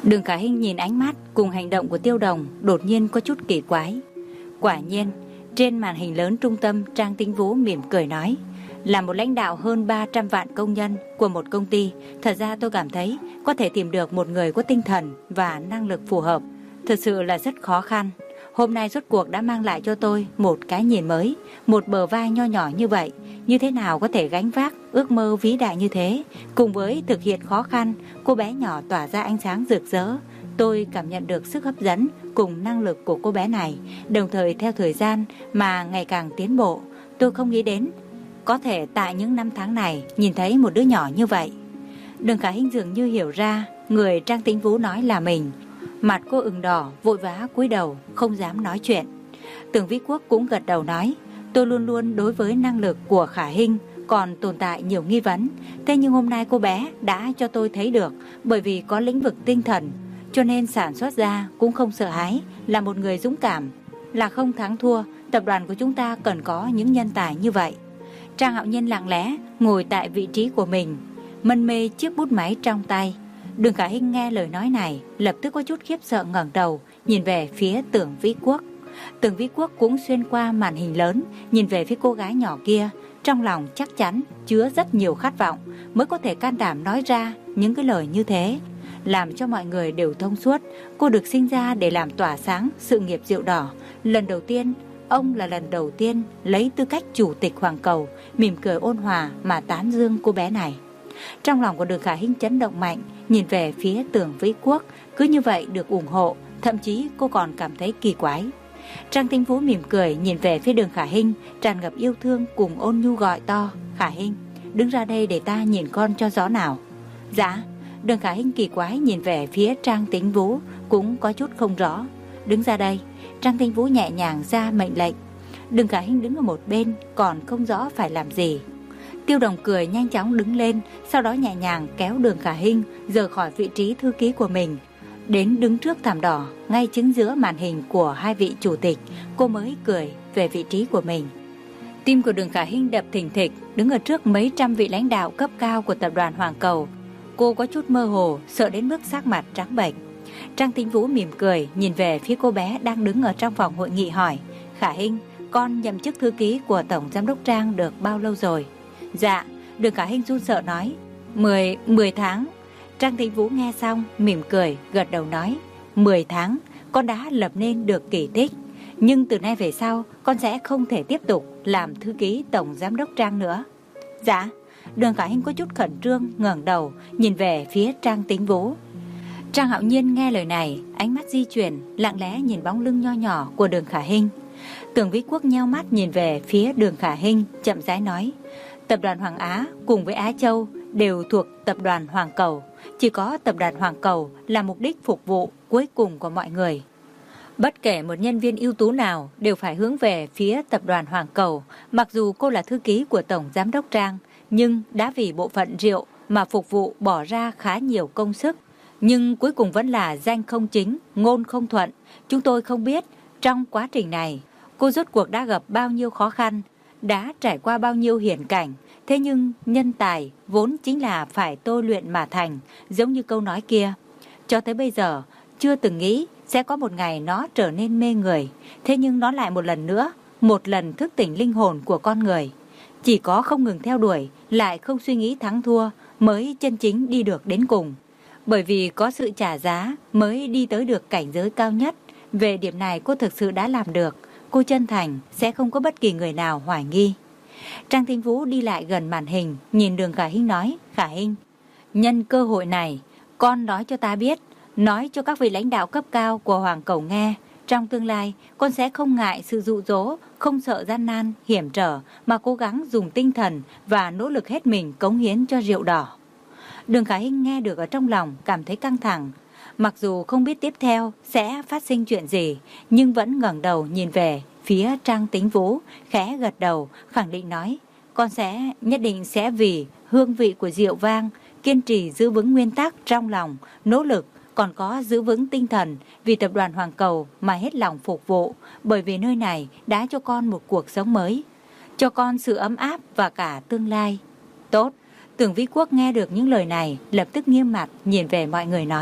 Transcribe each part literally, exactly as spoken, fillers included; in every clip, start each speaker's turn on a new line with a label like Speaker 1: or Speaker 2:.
Speaker 1: Đường Khả Hinh nhìn ánh mắt cùng hành động của Tiêu Đồng đột nhiên có chút kỳ quái. Quả nhiên, trên màn hình lớn trung tâm, Trang Tĩnh Vũ mỉm cười nói: là một lãnh đạo hơn ba trăm vạn công nhân của một công ty, thật ra tôi cảm thấy có thể tìm được một người có tinh thần và năng lực phù hợp thật sự là rất khó khăn. Hôm nay rốt cuộc đã mang lại cho tôi một cái nhìn mới, một bờ vai nho nhỏ như vậy, như thế nào có thể gánh vác ước mơ vĩ đại như thế, cùng với thực hiện khó khăn, cô bé nhỏ tỏa ra ánh sáng rực rỡ. Tôi cảm nhận được sức hấp dẫn cùng năng lực của cô bé này, đồng thời theo thời gian mà ngày càng tiến bộ. Tôi không nghĩ đến có thể tại những năm tháng này nhìn thấy một đứa nhỏ như vậy. Đường Khả Hinh dường như hiểu ra người Trang Tĩnh Vũ nói là mình. Mặt cô ửng đỏ, vội vã cúi đầu, không dám nói chuyện. Tưởng Vĩ Quốc cũng gật đầu nói: tôi luôn luôn đối với năng lực của Khả Hinh còn tồn tại nhiều nghi vấn. Thế nhưng hôm nay cô bé đã cho tôi thấy được, bởi vì có lĩnh vực tinh thần, cho nên sản xuất ra cũng không sợ hãi, là một người dũng cảm, là không thắng thua. Tập đoàn của chúng ta cần có những nhân tài như vậy. Trang Hạo Nhiên lặng lẽ ngồi tại vị trí của mình, mân mê chiếc bút máy trong tay. Đường Khả Hinh nghe lời nói này, lập tức có chút khiếp sợ ngẩng đầu, nhìn về phía Tưởng Vĩ Quốc. Tưởng Vĩ Quốc cũng xuyên qua màn hình lớn, nhìn về phía cô gái nhỏ kia, trong lòng chắc chắn chứa rất nhiều khát vọng, mới có thể can đảm nói ra những cái lời như thế, làm cho mọi người đều thông suốt. Cô được sinh ra để làm tỏa sáng sự nghiệp Rượu Đỏ. Lần đầu tiên, ông là lần đầu tiên lấy tư cách chủ tịch Hoàng Cầu, mỉm cười ôn hòa mà tán dương cô bé này. Trong lòng của Đường Khả Hinh chấn động mạnh, nhìn về phía Tưởng Vĩ Quốc, cứ như vậy được ủng hộ, thậm chí cô còn cảm thấy kỳ quái. Trang Tĩnh Vũ mỉm cười nhìn về phía Đường Khả Hinh, tràn ngập yêu thương cùng ôn nhu gọi to: Khả Hinh, đứng ra đây để ta nhìn con cho rõ nào. Dạ. Đường Khả Hinh kỳ quái nhìn về phía Trang Tĩnh Vũ, cũng có chút không rõ. Đứng ra đây. Trang Tĩnh Vũ nhẹ nhàng ra mệnh lệnh. Đường Khả Hinh đứng ở một bên, còn không rõ phải làm gì. Tiêu Đồng cười nhanh chóng đứng lên, sau đó nhẹ nhàng kéo Đường Khả Hinh rời khỏi vị trí thư ký của mình, đến đứng trước thảm đỏ, ngay chính giữa màn hình của hai vị chủ tịch. Cô mới cười về vị trí của mình. Tim của Đường Khả Hinh đập thình thịch, đứng ở trước mấy trăm vị lãnh đạo cấp cao của tập đoàn Hoàng Cầu. Cô có chút mơ hồ, sợ đến mức sắc mặt trắng bệch. Trang Tĩnh Vũ mỉm cười nhìn về phía cô bé đang đứng ở trong phòng hội nghị hỏi: Khả Hinh, con nhậm chức thư ký của Tổng Giám đốc Trang được bao lâu rồi? Dạ. Đường Khả Hinh run sợ nói: Mười, mười tháng. Trang Tĩnh Vũ nghe xong mỉm cười gật đầu nói: Mười tháng, con đã lập nên được kỳ tích. Nhưng từ nay về sau con sẽ không thể tiếp tục làm thư ký Tổng Giám đốc Trang nữa. Dạ. Đường Khả Hinh có chút khẩn trương ngẩng đầu nhìn về phía Trang Tĩnh Vũ. Trang Hạo Nhiên nghe lời này, ánh mắt di chuyển, lặng lẽ nhìn bóng lưng nho nhỏ của Đường Khả Hinh. Tưởng Vĩ Quốc nheo mắt nhìn về phía Đường Khả Hinh, chậm rãi nói: Tập đoàn Hoàng Á cùng với Á Châu đều thuộc tập đoàn Hoàng Cầu. Chỉ có tập đoàn Hoàng Cầu là mục đích phục vụ cuối cùng của mọi người. Bất kể một nhân viên ưu tú nào đều phải hướng về phía tập đoàn Hoàng Cầu. Mặc dù cô là thư ký của Tổng Giám đốc Trang, nhưng đã vì bộ phận rượu mà phục vụ bỏ ra khá nhiều công sức. Nhưng cuối cùng vẫn là danh không chính, ngôn không thuận. Chúng tôi không biết trong quá trình này cô rốt cuộc đã gặp bao nhiêu khó khăn, đã trải qua bao nhiêu hiểm cảnh. Thế nhưng nhân tài vốn chính là phải tôi luyện mà thành, giống như câu nói kia. Cho tới bây giờ chưa từng nghĩ sẽ có một ngày nó trở nên mê người. Thế nhưng nó lại một lần nữa, một lần thức tỉnh linh hồn của con người. Chỉ có không ngừng theo đuổi, lại không suy nghĩ thắng thua, mới chân chính đi được đến cùng. Bởi vì có sự trả giá mới đi tới được cảnh giới cao nhất. Về điểm này cô thực sự đã làm được. Cô chân thành, sẽ không có bất kỳ người nào hoài nghi. Trang Tĩnh Vũ đi lại gần màn hình, nhìn Đường Khả Hinh nói: Khả Hinh, nhân cơ hội này, con nói cho ta biết, nói cho các vị lãnh đạo cấp cao của Hoàng Cầu nghe, trong tương lai con sẽ không ngại sự dụ dỗ, không sợ gian nan, hiểm trở, mà cố gắng dùng tinh thần và nỗ lực hết mình cống hiến cho Rượu Đỏ. Đường Khả Hinh nghe được ở trong lòng cảm thấy căng thẳng. Mặc dù không biết tiếp theo sẽ phát sinh chuyện gì, nhưng vẫn ngẩng đầu nhìn về phía Trang Tĩnh Vũ, khẽ gật đầu, khẳng định nói: Con sẽ, nhất định sẽ vì hương vị của rượu vang, kiên trì giữ vững nguyên tắc trong lòng, nỗ lực, còn có giữ vững tinh thần, vì tập đoàn Hoàng Cầu mà hết lòng phục vụ, bởi vì nơi này đã cho con một cuộc sống mới, cho con sự ấm áp và cả tương lai. Tốt. Tưởng Vĩ Quốc nghe được những lời này, lập tức nghiêm mặt nhìn về mọi người nói: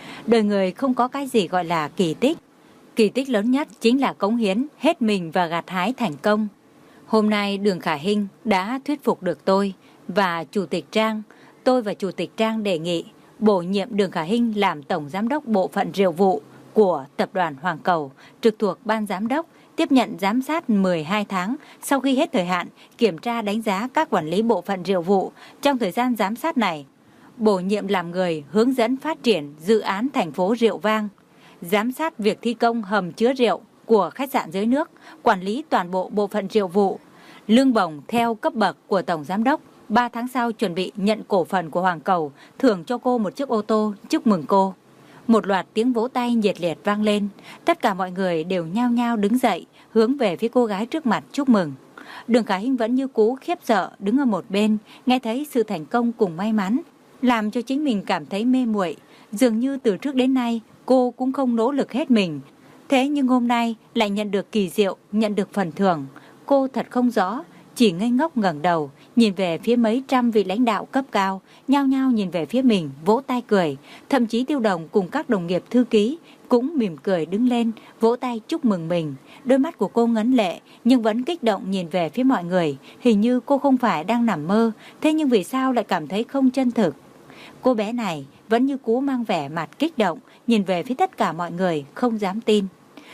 Speaker 1: Đời người không có cái gì gọi là kỳ tích. Kỳ tích lớn nhất chính là cống hiến hết mình và gặt hái thành công. Hôm nay Đường Khả Hinh đã thuyết phục được tôi và Chủ tịch Trang. Tôi và Chủ tịch Trang đề nghị bổ nhiệm Đường Khả Hinh làm Tổng Giám đốc Bộ phận Rượu vụ của Tập đoàn Hoàng Cầu, trực thuộc Ban Giám đốc, tiếp nhận giám sát mười hai tháng sau khi hết thời hạn, kiểm tra đánh giá các quản lý bộ phận rượu vụ. Trong thời gian giám sát này, bổ nhiệm làm người hướng dẫn phát triển dự án thành phố Rượu Vang, giám sát việc thi công hầm chứa rượu của khách sạn Dưới Nước, quản lý toàn bộ bộ phận rượu vụ, lương bổng theo cấp bậc của Tổng Giám đốc. Ba tháng sau chuẩn bị nhận cổ phần của Hoàng Cầu, thưởng cho cô một chiếc ô tô, chúc mừng cô. Một loạt tiếng vỗ tay nhiệt liệt vang lên, tất cả mọi người đều nhao nhao đứng dậy, hướng về phía cô gái trước mặt chúc mừng. Đường Khả Hinh vẫn như cũ khiếp sợ đứng ở một bên, nghe thấy sự thành công cùng may mắn, làm cho chính mình cảm thấy mê muội. Dường như từ trước đến nay cô cũng không nỗ lực hết mình, thế nhưng hôm nay lại nhận được kỳ diệu, nhận được phần thưởng. Cô thật không rõ, chỉ ngây ngốc ngẩng đầu, nhìn về phía mấy trăm vị lãnh đạo cấp cao, nhao nhao nhìn về phía mình, vỗ tay cười. Thậm chí Tiêu Đồng cùng các đồng nghiệp thư ký cũng mỉm cười đứng lên, vỗ tay chúc mừng mình. Đôi mắt của cô ngấn lệ, nhưng vẫn kích động nhìn về phía mọi người. Hình như cô không phải đang nằm mơ, thế nhưng vì sao lại cảm thấy không chân thực? Cô bé này vẫn như cũ mang vẻ mặt kích động, nhìn về phía tất cả mọi người, không dám tin.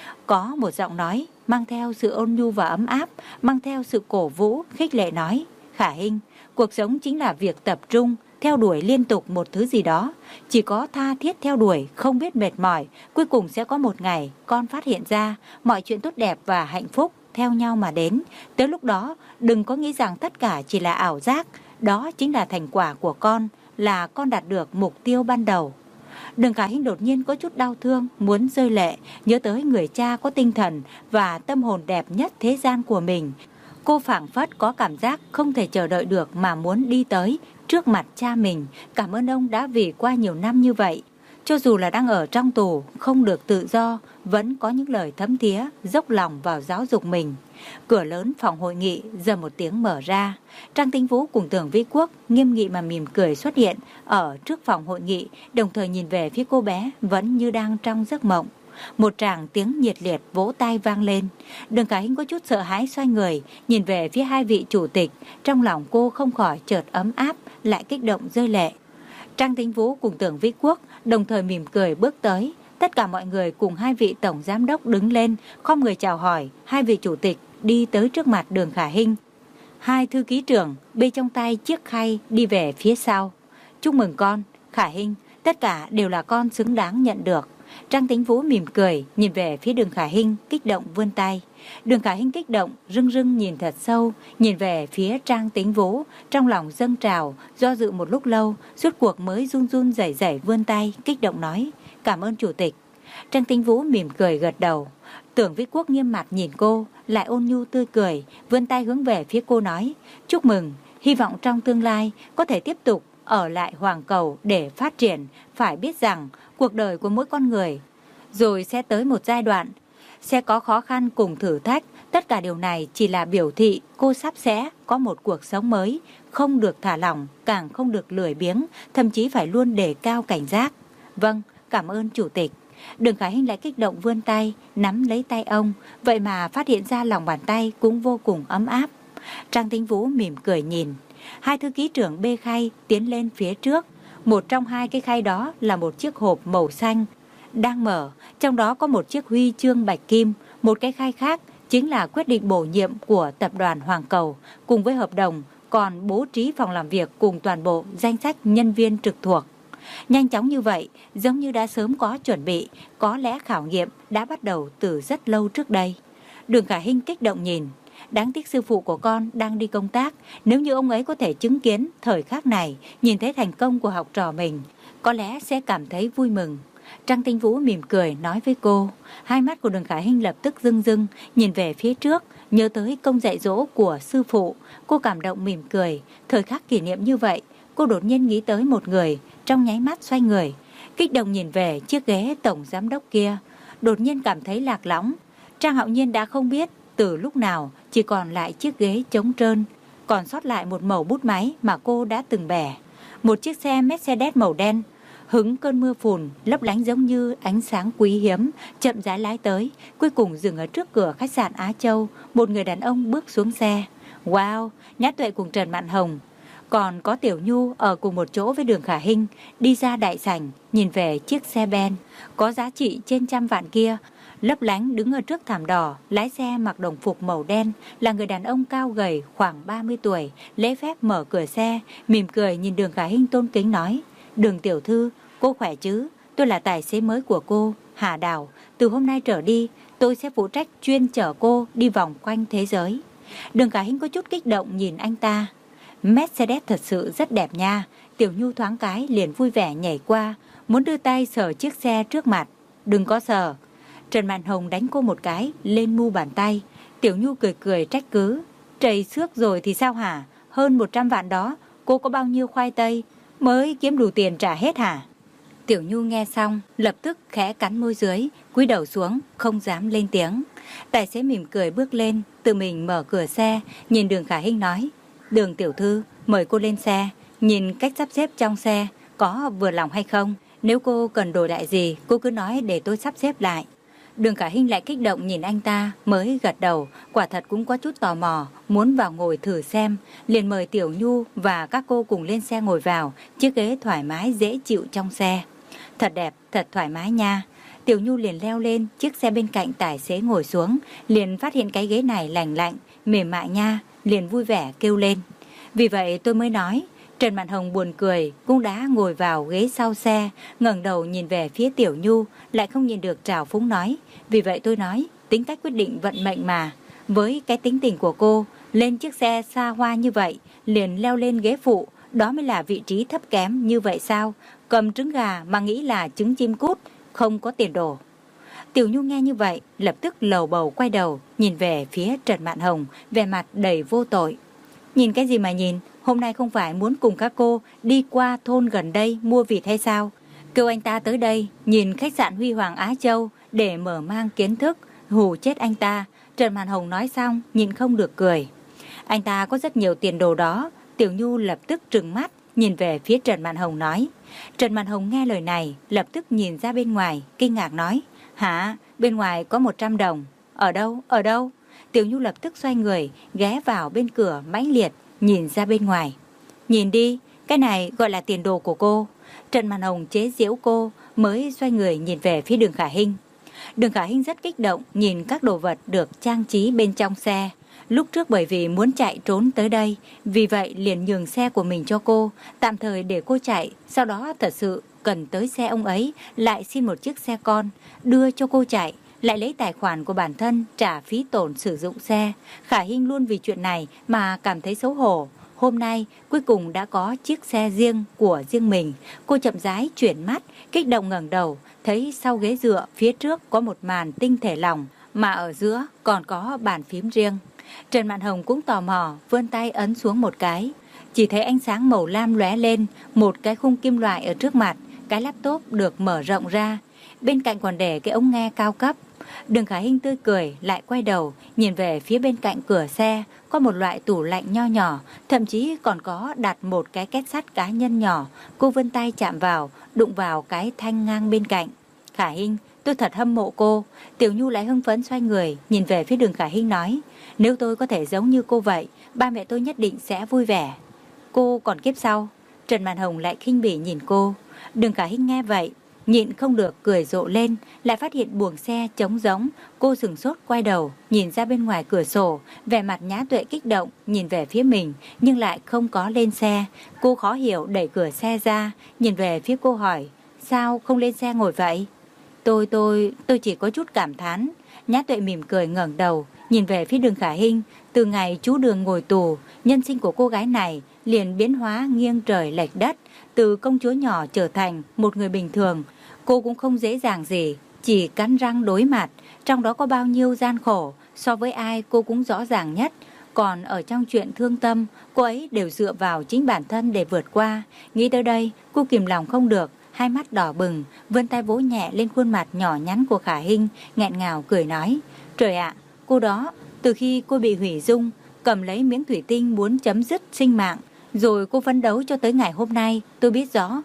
Speaker 1: Có một giọng nói mang theo sự ôn nhu và ấm áp, mang theo sự cổ vũ, khích lệ nói: Khả Hinh, cuộc sống chính là việc tập trung, theo đuổi liên tục một thứ gì đó. Chỉ có tha thiết theo đuổi, không biết mệt mỏi, cuối cùng sẽ có một ngày con phát hiện ra mọi chuyện tốt đẹp và hạnh phúc theo nhau mà đến. Tới lúc đó, đừng có nghĩ rằng tất cả chỉ là ảo giác, đó chính là thành quả của con, là con đạt được mục tiêu ban đầu. Đường Khả Hinh đột nhiên có chút đau thương, muốn rơi lệ, nhớ tới người cha có tinh thần và tâm hồn đẹp nhất thế gian của mình. Cô phảng phất có cảm giác không thể chờ đợi được mà muốn đi tới trước mặt cha mình, cảm ơn ông đã vì qua nhiều năm như vậy. Cho dù là đang ở trong tù, không được tự do, vẫn có những lời thấm thía, dốc lòng vào giáo dục mình. Cửa lớn phòng hội nghị giờ một tiếng mở ra. Trang Tĩnh Vũ cùng Tưởng Vĩ Quốc nghiêm nghị mà mỉm cười xuất hiện ở trước phòng hội nghị, đồng thời nhìn về phía cô bé vẫn như đang trong giấc mộng. Một tràng tiếng nhiệt liệt vỗ tay vang lên. Đường Khả Hinh có chút sợ hãi xoay người, nhìn về phía hai vị chủ tịch. Trong lòng cô không khỏi chợt ấm áp, lại kích động rơi lệ. Trang Tĩnh Vũ cùng Tưởng Vĩ Quốc đồng thời mỉm cười bước tới. Tất cả mọi người cùng hai vị tổng giám đốc đứng lên, khom người chào hỏi. Hai vị chủ tịch đi tới trước mặt Đường Khả Hinh. Hai thư ký trưởng bê trong tay chiếc khay đi về phía sau. Chúc mừng con, Khả Hinh, tất cả đều là con xứng đáng nhận được. Trang Tĩnh Vũ mỉm cười, nhìn về phía Đường Khả Hinh, kích động vươn tay. Đường Khả Hinh kích động, rưng rưng nhìn thật sâu, nhìn về phía Trang Tĩnh Vũ, trong lòng dâng trào, do dự một lúc lâu, suốt cuộc mới run run rẩy rẩy vươn tay, kích động nói: Cảm ơn chủ tịch. Trang Tĩnh Vũ mỉm cười gật đầu. Tưởng Vĩ Quốc nghiêm mặt nhìn cô, lại ôn nhu tươi cười, vươn tay hướng về phía cô nói: Chúc mừng, hy vọng trong tương lai có thể tiếp tục ở lại Hoàng Cầu để phát triển. Phải biết rằng cuộc đời của mỗi con người rồi sẽ tới một giai đoạn sẽ có khó khăn cùng thử thách. Tất cả điều này chỉ là biểu thị cô sắp sẽ có một cuộc sống mới, không được thả lỏng, càng không được lười biếng, thậm chí phải luôn đề cao cảnh giác. Vâng, cảm ơn chủ tịch. Đường Khả Hinh lại kích động vươn tay, nắm lấy tay ông, vậy mà phát hiện ra lòng bàn tay cũng vô cùng ấm áp. Trang Tĩnh Vũ mỉm cười nhìn. Hai thư ký trưởng bê khay tiến lên phía trước. Một trong hai cái khay đó là một chiếc hộp màu xanh đang mở, trong đó có một chiếc huy chương bạch kim. Một cái khay khác chính là quyết định bổ nhiệm của tập đoàn Hoàng Cầu, cùng với hợp đồng còn bố trí phòng làm việc cùng toàn bộ danh sách nhân viên trực thuộc. Nhanh chóng như vậy, giống như đã sớm có chuẩn bị, có lẽ khảo nghiệm đã bắt đầu từ rất lâu trước đây. Đường Khả Hinh kích động nhìn. Đáng tiếc sư phụ của con đang đi công tác, nếu như ông ấy có thể chứng kiến thời khắc này, nhìn thấy thành công của học trò mình, có lẽ sẽ cảm thấy vui mừng. Trang Tĩnh Vũ mỉm cười nói với cô. Hai mắt của Đường Khả Hinh lập tức rưng rưng, nhìn về phía trước, nhớ tới công dạy dỗ của sư phụ. Cô cảm động mỉm cười. Thời khắc kỷ niệm như vậy, cô đột nhiên nghĩ tới một người, trong nháy mắt xoay người, kích động nhìn về chiếc ghế tổng giám đốc kia. Đột nhiên cảm thấy lạc lõng. Trang Hạo Nhiên đã không biết từ lúc nào chỉ còn lại chiếc ghế trống trơn, còn sót lại một mẩu bút máy mà cô đã từng bẻ. Một chiếc xe Mercedes màu đen, hứng cơn mưa phùn lấp lánh giống như ánh sáng quý hiếm, chậm rãi lái tới, cuối cùng dừng ở trước cửa khách sạn Á Châu. Một người đàn ông bước xuống xe. Wow, Nhã Tuệ cùng Trần Mạn Hồng, còn có Tiểu Nhu ở cùng một chỗ với Đường Khả Hinh, đi ra đại sảnh, nhìn về chiếc xe Ben có giá trị trên trăm vạn kia, lấp lánh đứng ở trước thảm đỏ. Lái xe mặc đồng phục màu đen, là người đàn ông cao gầy khoảng ba mươi tuổi, lễ phép mở cửa xe, mỉm cười nhìn Đường Khả Hinh tôn kính nói: Đường tiểu thư, cô khỏe chứ? Tôi là tài xế mới của cô, Hà Đào. Từ hôm nay trở đi, tôi sẽ phụ trách chuyên chở cô đi vòng quanh thế giới. Đường Khả Hinh có chút kích động nhìn anh ta. Mercedes thật sự rất đẹp nha. Tiểu Nhu thoáng cái liền vui vẻ nhảy qua, muốn đưa tay sờ chiếc xe trước mặt. Đừng có sờ. Trần Mạn Hồng đánh cô một cái lên mu bàn tay. Tiểu Nhu cười cười trách cứ: Trầy xước rồi thì sao hả? Hơn một trăm vạn đó, cô có bao nhiêu khoai tây mới kiếm đủ tiền trả hết hả? Tiểu Nhu nghe xong lập tức khẽ cắn môi dưới, cúi đầu xuống không dám lên tiếng. Tài xế mỉm cười bước lên, tự mình mở cửa xe, nhìn Đường Khả Hinh nói: Đường tiểu thư, mời cô lên xe. Nhìn cách sắp xếp trong xe có vừa lòng hay không? Nếu cô cần đồ đại gì, cô cứ nói để tôi sắp xếp lại. Đường Khả Hinh lại kích động nhìn anh ta, mới gật đầu, quả thật cũng có chút tò mò, muốn vào ngồi thử xem, liền mời Tiểu Nhu và các cô cùng lên xe ngồi vào, chiếc ghế thoải mái dễ chịu trong xe. Thật đẹp, thật thoải mái nha. Tiểu Nhu liền leo lên chiếc xe bên cạnh tài xế ngồi xuống, liền phát hiện cái ghế này lành lạnh, mềm mại nha, liền vui vẻ kêu lên. Vì vậy tôi mới nói. Trần Mạn Hồng buồn cười, cũng đã ngồi vào ghế sau xe, ngẩng đầu nhìn về phía Tiểu Nhu, lại không nhìn được trào phúng nói: Vì vậy tôi nói, tính cách quyết định vận mệnh mà. Với cái tính tình của cô, lên chiếc xe xa hoa như vậy, liền leo lên ghế phụ, đó mới là vị trí thấp kém như vậy sao? Cầm trứng gà mà nghĩ là trứng chim cút, không có tiền đồ. Tiểu Nhu nghe như vậy, lập tức lầu bầu quay đầu, nhìn về phía Trần Mạn Hồng, vẻ mặt đầy vô tội. Nhìn cái gì mà nhìn? Hôm nay không phải muốn cùng các cô đi qua thôn gần đây mua vịt hay sao? Kêu anh ta tới đây nhìn khách sạn Huy Hoàng Á Châu để mở mang kiến thức, hù chết anh ta. Trần Mạn Hồng nói xong nhìn không được cười. Anh ta có rất nhiều tiền đồ đó. Tiểu Nhu lập tức trừng mắt nhìn về phía Trần Mạn Hồng nói. Trần Mạn Hồng nghe lời này lập tức nhìn ra bên ngoài, kinh ngạc nói: Hả? Bên ngoài có một trăm đồng. Ở đâu? Ở đâu? Tiểu Nhu lập tức xoay người ghé vào bên cửa mãnh liệt nhìn ra bên ngoài. Nhìn đi, cái này gọi là tiền đồ của cô. Trần Mạn Hồng chế giễu cô, mới xoay người nhìn về phía Đường Khả Hinh. Đường Khả Hinh rất kích động nhìn các đồ vật được trang trí bên trong xe. Lúc trước bởi vì muốn chạy trốn tới đây, vì vậy liền nhường xe của mình cho cô, tạm thời để cô chạy. Sau đó thật sự cần tới xe ông ấy, lại xin một chiếc xe con đưa cho cô chạy, lại lấy tài khoản của bản thân trả phí tổn sử dụng xe. Khả Hinh luôn vì chuyện này mà cảm thấy xấu hổ. Hôm nay cuối cùng đã có chiếc xe riêng của riêng mình. Cô chậm rãi chuyển mắt, kích động ngẩng đầu, thấy sau ghế dựa phía trước có một màn tinh thể lỏng, mà ở giữa còn có bàn phím riêng. Trần Mạn Hồng cũng tò mò, vươn tay ấn xuống một cái. Chỉ thấy ánh sáng màu lam lóe lên, một cái khung kim loại ở trước mặt, cái laptop được mở rộng ra. Bên cạnh còn để cái ống nghe cao cấp. Đường Khả Hinh tươi cười lại quay đầu nhìn về phía bên cạnh cửa xe, có một loại tủ lạnh nho nhỏ, thậm chí còn có đặt một cái két sắt cá nhân nhỏ. Cô vươn tay chạm vào, đụng vào cái thanh ngang bên cạnh. Khả Hinh, tôi thật hâm mộ cô. Tiểu Nhu lại hưng phấn xoay người nhìn về phía Đường Khả Hinh nói: Nếu tôi có thể giống như cô vậy, ba mẹ tôi nhất định sẽ vui vẻ. Cô còn kiếp sau. Trần Mạn Hồng lại khinh bỉ nhìn cô. Đường Khả Hinh nghe vậy nhịn không được cười rộ lên, lại phát hiện buồng xe trống rỗng. Cô sửng sốt quay đầu nhìn ra bên ngoài cửa sổ, vẻ mặt Nhã Tuệ kích động nhìn về phía mình nhưng lại không có lên xe. Cô khó hiểu đẩy cửa xe ra, nhìn về phía cô hỏi: Sao không lên xe ngồi vậy? Tôi tôi tôi chỉ có chút cảm thán. Nhã Tuệ mỉm cười ngẩng đầu nhìn về phía Đường Khả Hinh. Từ ngày chú Đường ngồi tù, nhân sinh của cô gái này liền biến hóa nghiêng trời lệch đất, từ công chúa nhỏ trở thành một người bình thường. Cô cũng không dễ dàng gì, chỉ cắn răng đối mặt. Trong đó có bao nhiêu gian khổ, so với ai cô cũng rõ ràng nhất. Còn ở trong chuyện thương tâm, cô ấy đều dựa vào chính bản thân để vượt qua. Nghĩ tới đây, cô kìm lòng không được, hai mắt đỏ bừng, vươn tay vỗ nhẹ lên khuôn mặt nhỏ nhắn của Khả Hinh, nghẹn ngào cười nói: Trời ạ, cô đó, từ khi cô bị hủy dung, cầm lấy miếng thủy tinh muốn chấm dứt sinh mạng, rồi cô phấn đấu cho tới ngày hôm nay, tôi biết rõ.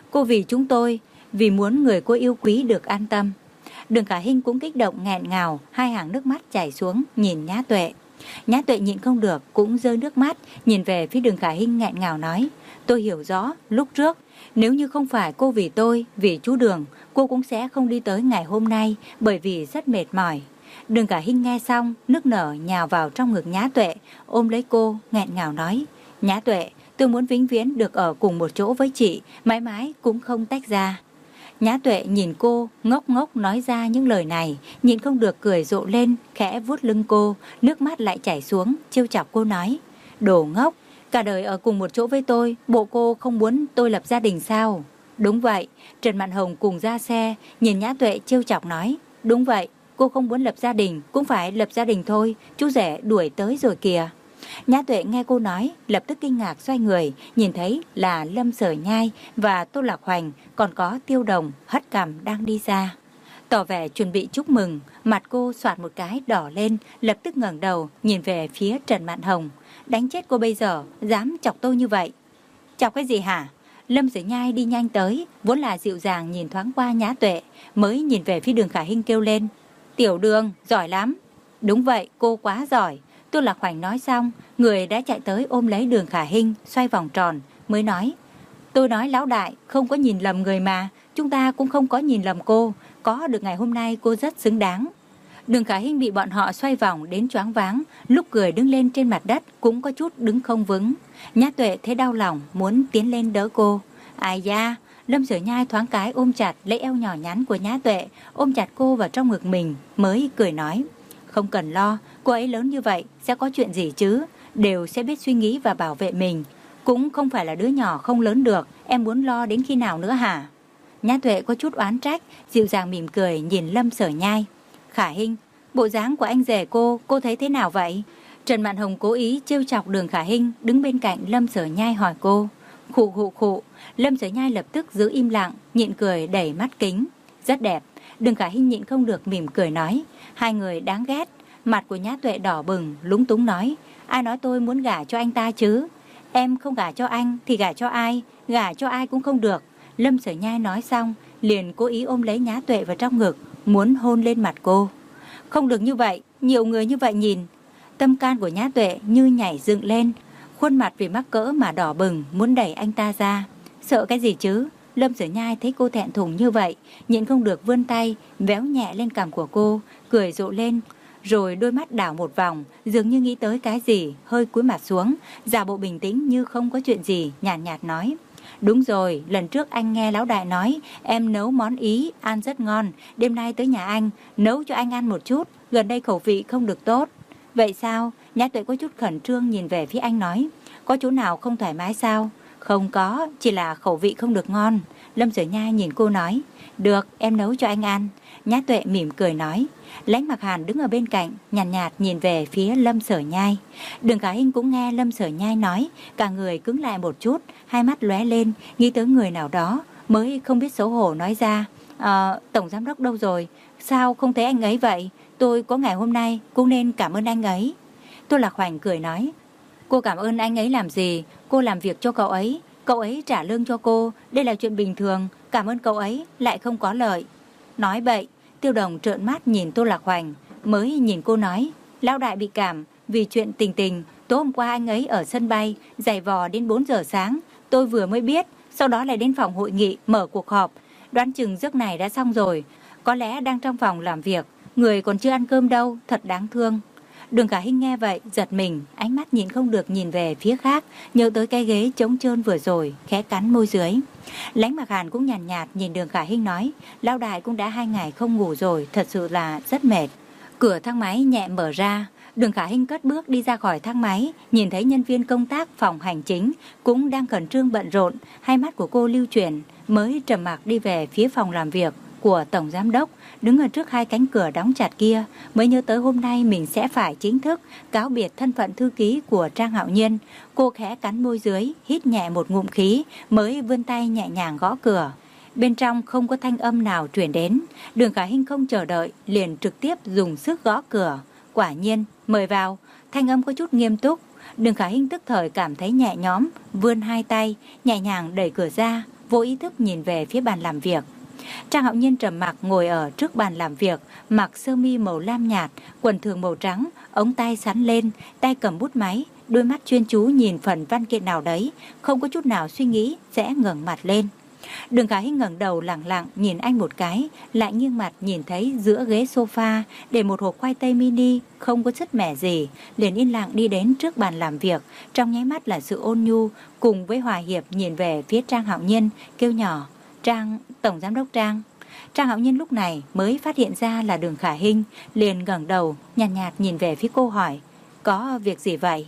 Speaker 1: Cô vì chúng tôi, vì muốn người cô yêu quý được an tâm. Đường Khả Hinh cũng kích động nghẹn ngào, hai hàng nước mắt chảy xuống nhìn Nhã Tuệ. Nhã Tuệ nhịn không được cũng rơi nước mắt, nhìn về phía Đường Khả Hinh nghẹn ngào nói: tôi hiểu rõ, lúc trước nếu như không phải cô vì tôi, vì chú Đường, cô cũng sẽ không đi tới ngày hôm nay, bởi vì rất mệt mỏi. Đường Khả Hinh nghe xong, nức nở nhào vào trong ngực Nhã Tuệ, ôm lấy cô, nghẹn ngào nói: Nhã Tuệ, tôi muốn vĩnh viễn được ở cùng một chỗ với chị, mãi mãi cũng không tách ra. Nhã Tuệ nhìn cô, ngốc ngốc nói ra những lời này, nhịn không được cười rộ lên, khẽ vuốt lưng cô, nước mắt lại chảy xuống, trêu chọc cô nói: đồ ngốc, cả đời ở cùng một chỗ với tôi, bộ cô không muốn tôi lập gia đình sao? Đúng vậy. Trần Mạn Hồng cùng ra xe, nhìn Nhã Tuệ trêu chọc nói: đúng vậy, cô không muốn lập gia đình, cũng phải lập gia đình thôi, chú rể đuổi tới rồi kìa. Nhã Tuệ nghe cô nói, lập tức kinh ngạc xoay người, nhìn thấy là Lâm Sở Nhai và Tô Lạc Hoành, còn có Tiêu Đồng hất cằm đang đi ra. Tỏ vẻ chuẩn bị chúc mừng, mặt cô xoạt một cái đỏ lên, lập tức ngẩng đầu nhìn về phía Trần Mạn Hồng. Đánh chết cô bây giờ, dám chọc tôi như vậy. Chọc cái gì hả? Lâm Sở Nhai đi nhanh tới, vốn là dịu dàng nhìn thoáng qua Nhã Tuệ, mới nhìn về phía Đường Khả Hinh kêu lên: Tiểu Đường, giỏi lắm. Đúng vậy, cô quá giỏi. Tô Lạc Hoành nói xong, người đã chạy tới ôm lấy Đường Khả Hinh, xoay vòng tròn, mới nói: tôi nói lão đại, không có nhìn lầm người mà, chúng ta cũng không có nhìn lầm cô, có được ngày hôm nay cô rất xứng đáng. Đường Khả Hinh bị bọn họ xoay vòng đến choáng váng, lúc cười đứng lên trên mặt đất cũng có chút đứng không vững. Nhã Tuệ thấy đau lòng, muốn tiến lên đỡ cô. Ai da, Lâm Sở Nhai thoáng cái ôm chặt lấy eo nhỏ nhắn của Nhã Tuệ, ôm chặt cô vào trong ngực mình, mới cười nói: không cần lo, cô ấy lớn như vậy, sẽ có chuyện gì chứ, đều sẽ biết suy nghĩ và bảo vệ mình. Cũng không phải là đứa nhỏ không lớn được, em muốn lo đến khi nào nữa hả? Nhã Tuệ có chút oán trách, dịu dàng mỉm cười nhìn Lâm Sở Nhai. Khả Hinh, bộ dáng của anh rể cô, cô thấy thế nào vậy? Trần Mạn Hồng cố ý trêu chọc Đường Khả Hinh, đứng bên cạnh Lâm Sở Nhai hỏi cô. Khụ khụ khụ, Lâm Sở Nhai lập tức giữ im lặng, nhịn cười đẩy mắt kính. Rất đẹp. Đường Khả Hinh nhịn không được mỉm cười nói: hai người đáng ghét. Mặt của Nhã Tuệ đỏ bừng, lúng túng nói: ai nói tôi muốn gả cho anh ta chứ? Em không gả cho anh thì gả cho ai? Gả cho ai cũng không được. Lâm Sở Nhai nói xong, liền cố ý ôm lấy Nhã Tuệ vào trong ngực, muốn hôn lên mặt cô. Không được như vậy, nhiều người như vậy nhìn. Tâm can của Nhã Tuệ như nhảy dựng lên, khuôn mặt vì mắc cỡ mà đỏ bừng, muốn đẩy anh ta ra. Sợ cái gì chứ? Lâm Sở Nhai thấy cô thẹn thùng như vậy, nhịn không được vươn tay véo nhẹ lên cằm của cô, cười rộ lên, rồi đôi mắt đảo một vòng, dường như nghĩ tới cái gì, hơi cúi mặt xuống, giả bộ bình tĩnh như không có chuyện gì, nhàn nhạt, nhạt nói: đúng rồi, lần trước anh nghe lão đại nói em nấu món Ý ăn rất ngon, đêm nay tới nhà anh nấu cho anh ăn một chút, gần đây khẩu vị không được tốt. Vậy sao? Nhã Tuệ có chút khẩn trương nhìn về phía anh nói: có chỗ nào không thoải mái sao? Không có, chỉ là khẩu vị không được ngon. Lâm Sở Nhai nhìn cô nói: được, em nấu cho anh ăn. Nhã Tuệ mỉm cười nói. Lãnh Mặc Hàn đứng ở bên cạnh, nhàn nhạt, nhạt nhìn về phía Lâm Sở Nhai. Đường Khả Hinh cũng nghe Lâm Sở Nhai nói, cả người cứng lại một chút, hai mắt lóe lên, nghĩ tới người nào đó, mới không biết xấu hổ nói ra: à, Tổng Giám Đốc đâu rồi? Sao không thấy anh ấy vậy? Tôi có ngày hôm nay cũng nên cảm ơn anh ấy. Tô Lạc Hoành cười nói: cô cảm ơn anh ấy làm gì? Cô làm việc cho cậu ấy, cậu ấy trả lương cho cô, đây là chuyện bình thường, cảm ơn cậu ấy lại không có lợi. Nói bậy. Tiêu Đồng trợn mắt nhìn Tô Lạc Hoành, mới nhìn cô nói: lão đại bị cảm vì chuyện tình tình, tối hôm qua anh ấy ở sân bay giày vò đến bốn giờ sáng, tôi vừa mới biết, sau đó lại đến phòng hội nghị mở cuộc họp, đoán chừng giấc này đã xong rồi, có lẽ đang trong phòng làm việc, người còn chưa ăn cơm đâu, thật đáng thương. Đường Khả Hinh nghe vậy giật mình, ánh mắt nhìn không được nhìn về phía khác, nhớ tới cái ghế trống trơn vừa rồi, khẽ cắn môi dưới. Lãnh Mặc Hàn cũng nhàn nhạt, nhạt nhìn Đường Khả Hinh nói: lão đại cũng đã hai ngày không ngủ rồi, thật sự là rất mệt. Cửa thang máy nhẹ mở ra, Đường Khả Hinh cất bước đi ra khỏi thang máy, nhìn thấy nhân viên công tác phòng hành chính cũng đang khẩn trương bận rộn, hai mắt của cô lưu chuyển, mới trầm mặc đi về phía phòng làm việc của Tổng Giám Đốc, đứng ở trước hai cánh cửa đóng chặt kia, mới nhớ tới hôm nay mình sẽ phải chính thức cáo biệt thân phận thư ký của Trang Hạo Nhiên. Cô khẽ cắn môi dưới, hít nhẹ một ngụm khí, mới vươn tay nhẹ nhàng gõ cửa. Bên trong không có thanh âm nào truyền đến. Đường Khả Hinh không chờ đợi, liền trực tiếp dùng sức gõ cửa. Quả nhiên, mời vào. Thanh âm có chút nghiêm túc. Đường Khả Hinh tức thời cảm thấy nhẹ nhõm, vươn hai tay, nhẹ nhàng đẩy cửa ra. vô ý thức nhìn về phía bàn làm việc. Trang Hạo Nhiên trầm mặc ngồi ở trước bàn làm việc, mặc sơ mi màu lam nhạt, quần thường màu trắng, ống tay xắn lên, tay cầm bút máy, đôi mắt chuyên chú nhìn phần văn kiện nào đấy, không có chút nào suy nghĩ, sẽ ngẩng mặt lên. Đường Khả Hinh ngẩng đầu lẳng lặng nhìn anh một cái, lại nghiêng mặt nhìn thấy giữa ghế sofa để một hộp khoai tây mini không có chất mẻ gì, liền yên lặng đi đến trước bàn làm việc, trong nháy mắt là sự ôn nhu cùng với hòa hiệp nhìn về phía Trang Hạo Nhiên, kêu nhỏ: "Trang, tổng giám đốc Trang." Trang Hạo Nhiên lúc này mới phát hiện ra là Đường Khả Hinh, liền ngẩng đầu nhàn nhạt, nhạt nhìn về phía cô hỏi: "Có việc gì vậy?"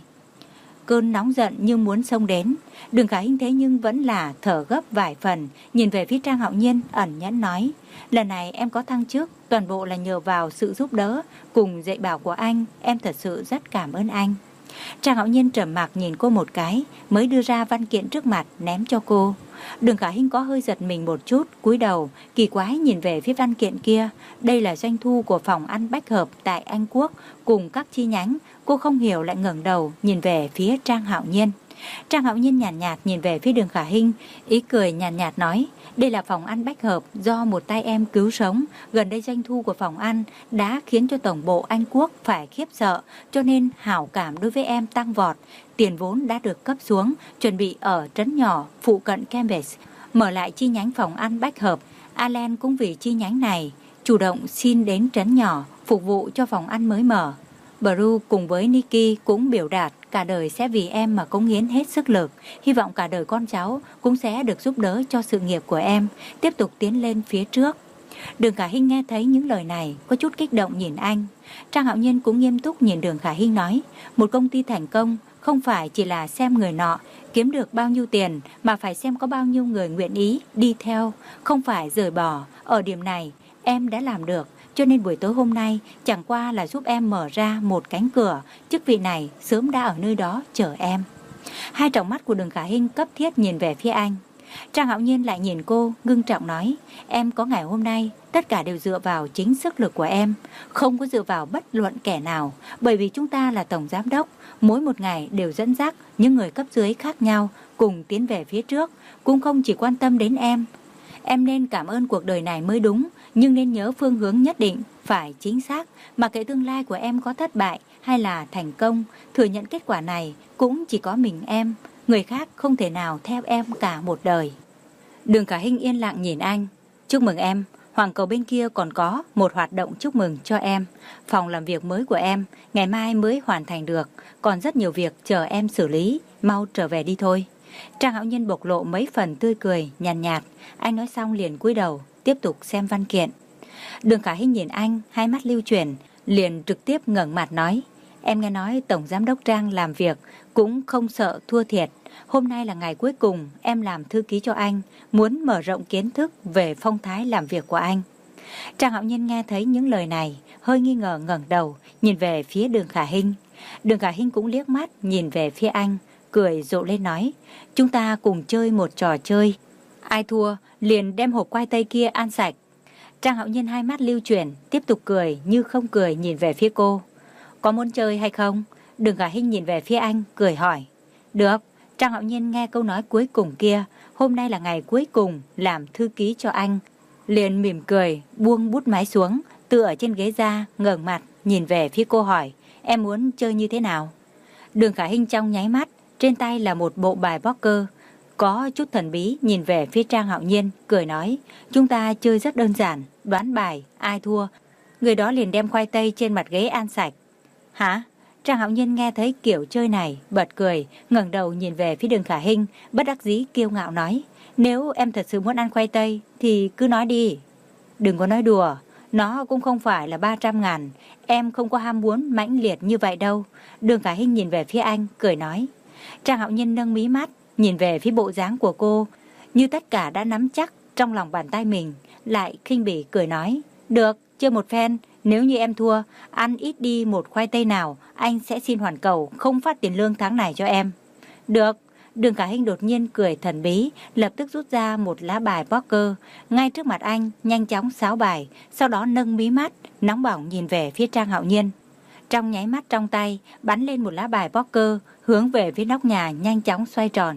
Speaker 1: Cơn nóng giận như muốn xông đến, Đường Khả Hinh thế nhưng vẫn là thở gấp vài phần, nhìn về phía Trang Hạo Nhiên ẩn nhẫn nói: "Lần này em có thăng chức, toàn bộ là nhờ vào sự giúp đỡ cùng dạy bảo của anh, em thật sự rất cảm ơn anh." Trang Hạo Nhiên trầm mặc nhìn cô một cái, mới đưa ra văn kiện trước mặt ném cho cô. Đường Khả Hinh có hơi giật mình một chút, cúi đầu kỳ quái nhìn về phía văn kiện kia. Đây là doanh thu của phòng ăn Bách Hợp tại Anh Quốc cùng các chi nhánh. Cô không hiểu lại ngẩng đầu nhìn về phía Trang Hạo Nhiên. Trang Hạo Nhiên nhàn nhạt, nhạt nhìn về phía Đường Khả Hinh, ý cười nhàn nhạt, nhạt nói: "Đây là phòng ăn Bách Hợp do một tay em cứu sống. Gần đây doanh thu của phòng ăn đã khiến cho tổng bộ Anh Quốc phải khiếp sợ, cho nên hảo cảm đối với em tăng vọt. Tiền vốn đã được cấp xuống, chuẩn bị ở trấn nhỏ phụ cận Cambridge mở lại chi nhánh phòng ăn Bách Hợp. Alan cũng vì chi nhánh này chủ động xin đến trấn nhỏ phục vụ cho phòng ăn mới mở. Bruce cùng với Nikki cũng biểu đạt cả đời sẽ vì em mà cống hiến hết sức lực. Hy vọng cả đời con cháu cũng sẽ được giúp đỡ cho sự nghiệp của em tiếp tục tiến lên phía trước." Đường Khả Hinh nghe thấy những lời này có chút kích động nhìn anh. Trang Hạo Nhiên cũng nghiêm túc nhìn Đường Khả Hinh nói: "Một công ty thành công không phải chỉ là xem người nọ kiếm được bao nhiêu tiền, mà phải xem có bao nhiêu người nguyện ý đi theo, không phải rời bỏ. Ở điểm này em đã làm được, cho nên buổi tối hôm nay chẳng qua là giúp em mở ra một cánh cửa, chức vị này sớm đã ở nơi đó chờ em." Hai tròng mắt của Đường Khả Hinh cấp thiết nhìn về phía anh. Trang Hạo Nhiên lại nhìn cô, ngưng trọng nói: "Em có ngày hôm nay, tất cả đều dựa vào chính sức lực của em, không có dựa vào bất luận kẻ nào, bởi vì chúng ta là tổng giám đốc, mỗi một ngày đều dẫn dắt những người cấp dưới khác nhau cùng tiến về phía trước, cũng không chỉ quan tâm đến em. Em nên cảm ơn cuộc đời này mới đúng, nhưng nên nhớ phương hướng nhất định phải chính xác, mà kệ tương lai của em có thất bại hay là thành công, thừa nhận kết quả này cũng chỉ có mình em, người khác không thể nào theo em cả một đời." Đường Khả Hinh yên lặng nhìn anh: "Chúc mừng em, Hoàng Cầu bên kia còn có một hoạt động chúc mừng cho em. Phòng làm việc mới của em ngày mai mới hoàn thành được, còn rất nhiều việc chờ em xử lý, mau trở về đi thôi." Trang Hạo Nhiên bộc lộ mấy phần tươi cười nhàn nhạt, nhạt. Anh nói xong liền cúi đầu tiếp tục xem văn kiện. Đường Khả Hinh nhìn anh, hai mắt lưu chuyển, liền trực tiếp ngẩng mặt nói: "Em nghe nói tổng giám đốc Trang làm việc cũng không sợ thua thiệt. Hôm nay là ngày cuối cùng em làm thư ký cho anh, muốn mở rộng kiến thức về phong thái làm việc của anh." Trang Hạo Nhiên nghe thấy những lời này, hơi nghi ngờ ngẩng đầu nhìn về phía Đường Khả Hinh. Đường Khả Hinh cũng liếc mắt nhìn về phía anh, cười rộ lên nói: "Chúng ta cùng chơi một trò chơi. Ai thua liền đem hộp khoai tây kia ăn sạch." Trang Hạo Nhiên hai mắt lưu chuyển, tiếp tục cười như không cười nhìn về phía cô. "Có muốn chơi hay không?" Đường Khả Hinh nhìn về phía anh, cười hỏi. "Được." Trang Hạo Nhiên nghe câu nói cuối cùng kia, hôm nay là ngày cuối cùng làm thư ký cho anh, liền mỉm cười buông bút máy xuống, tựa ở trên ghế ra, ngẩng mặt nhìn về phía cô hỏi: "Em muốn chơi như thế nào?" Đường Khả Hinh trong nháy mắt, trên tay là một bộ bài poker, có chút thần bí nhìn về phía Trang Hạo Nhiên, cười nói: "Chúng ta chơi rất đơn giản, đoán bài, ai thua người đó liền đem khoai tây trên mặt ghế ăn sạch." "Hả?" Trang Hạo Nhiên nghe thấy kiểu chơi này, bật cười, ngẩng đầu nhìn về phía Đường Khả Hinh, bất đắc dĩ kiêu ngạo nói: "Nếu em thật sự muốn ăn khoai tây thì cứ nói đi." "Đừng có nói đùa, nó cũng không phải là ba trăm ngàn, em không có ham muốn mãnh liệt như vậy đâu." Đường Khả Hinh nhìn về phía anh, cười nói. Trang Hạo Nhiên nâng mí mắt, nhìn về phía bộ dáng của cô, như tất cả đã nắm chắc trong lòng bàn tay mình, lại khinh bỉ cười nói: "Được, chơi một phen, nếu như em thua, ăn ít đi một khoai tây nào, anh sẽ xin hoàn cầu không phát tiền lương tháng này cho em." "Được." Đường Khả Hinh đột nhiên cười thần bí, lập tức rút ra một lá bài poker, ngay trước mặt anh, nhanh chóng xáo bài, sau đó nâng mí mắt, nóng bỏng nhìn về phía Trang Hạo Nhiên. Trong nháy mắt trong tay, bắn lên một lá bài poker, hướng về phía nóc nhà nhanh chóng xoay tròn.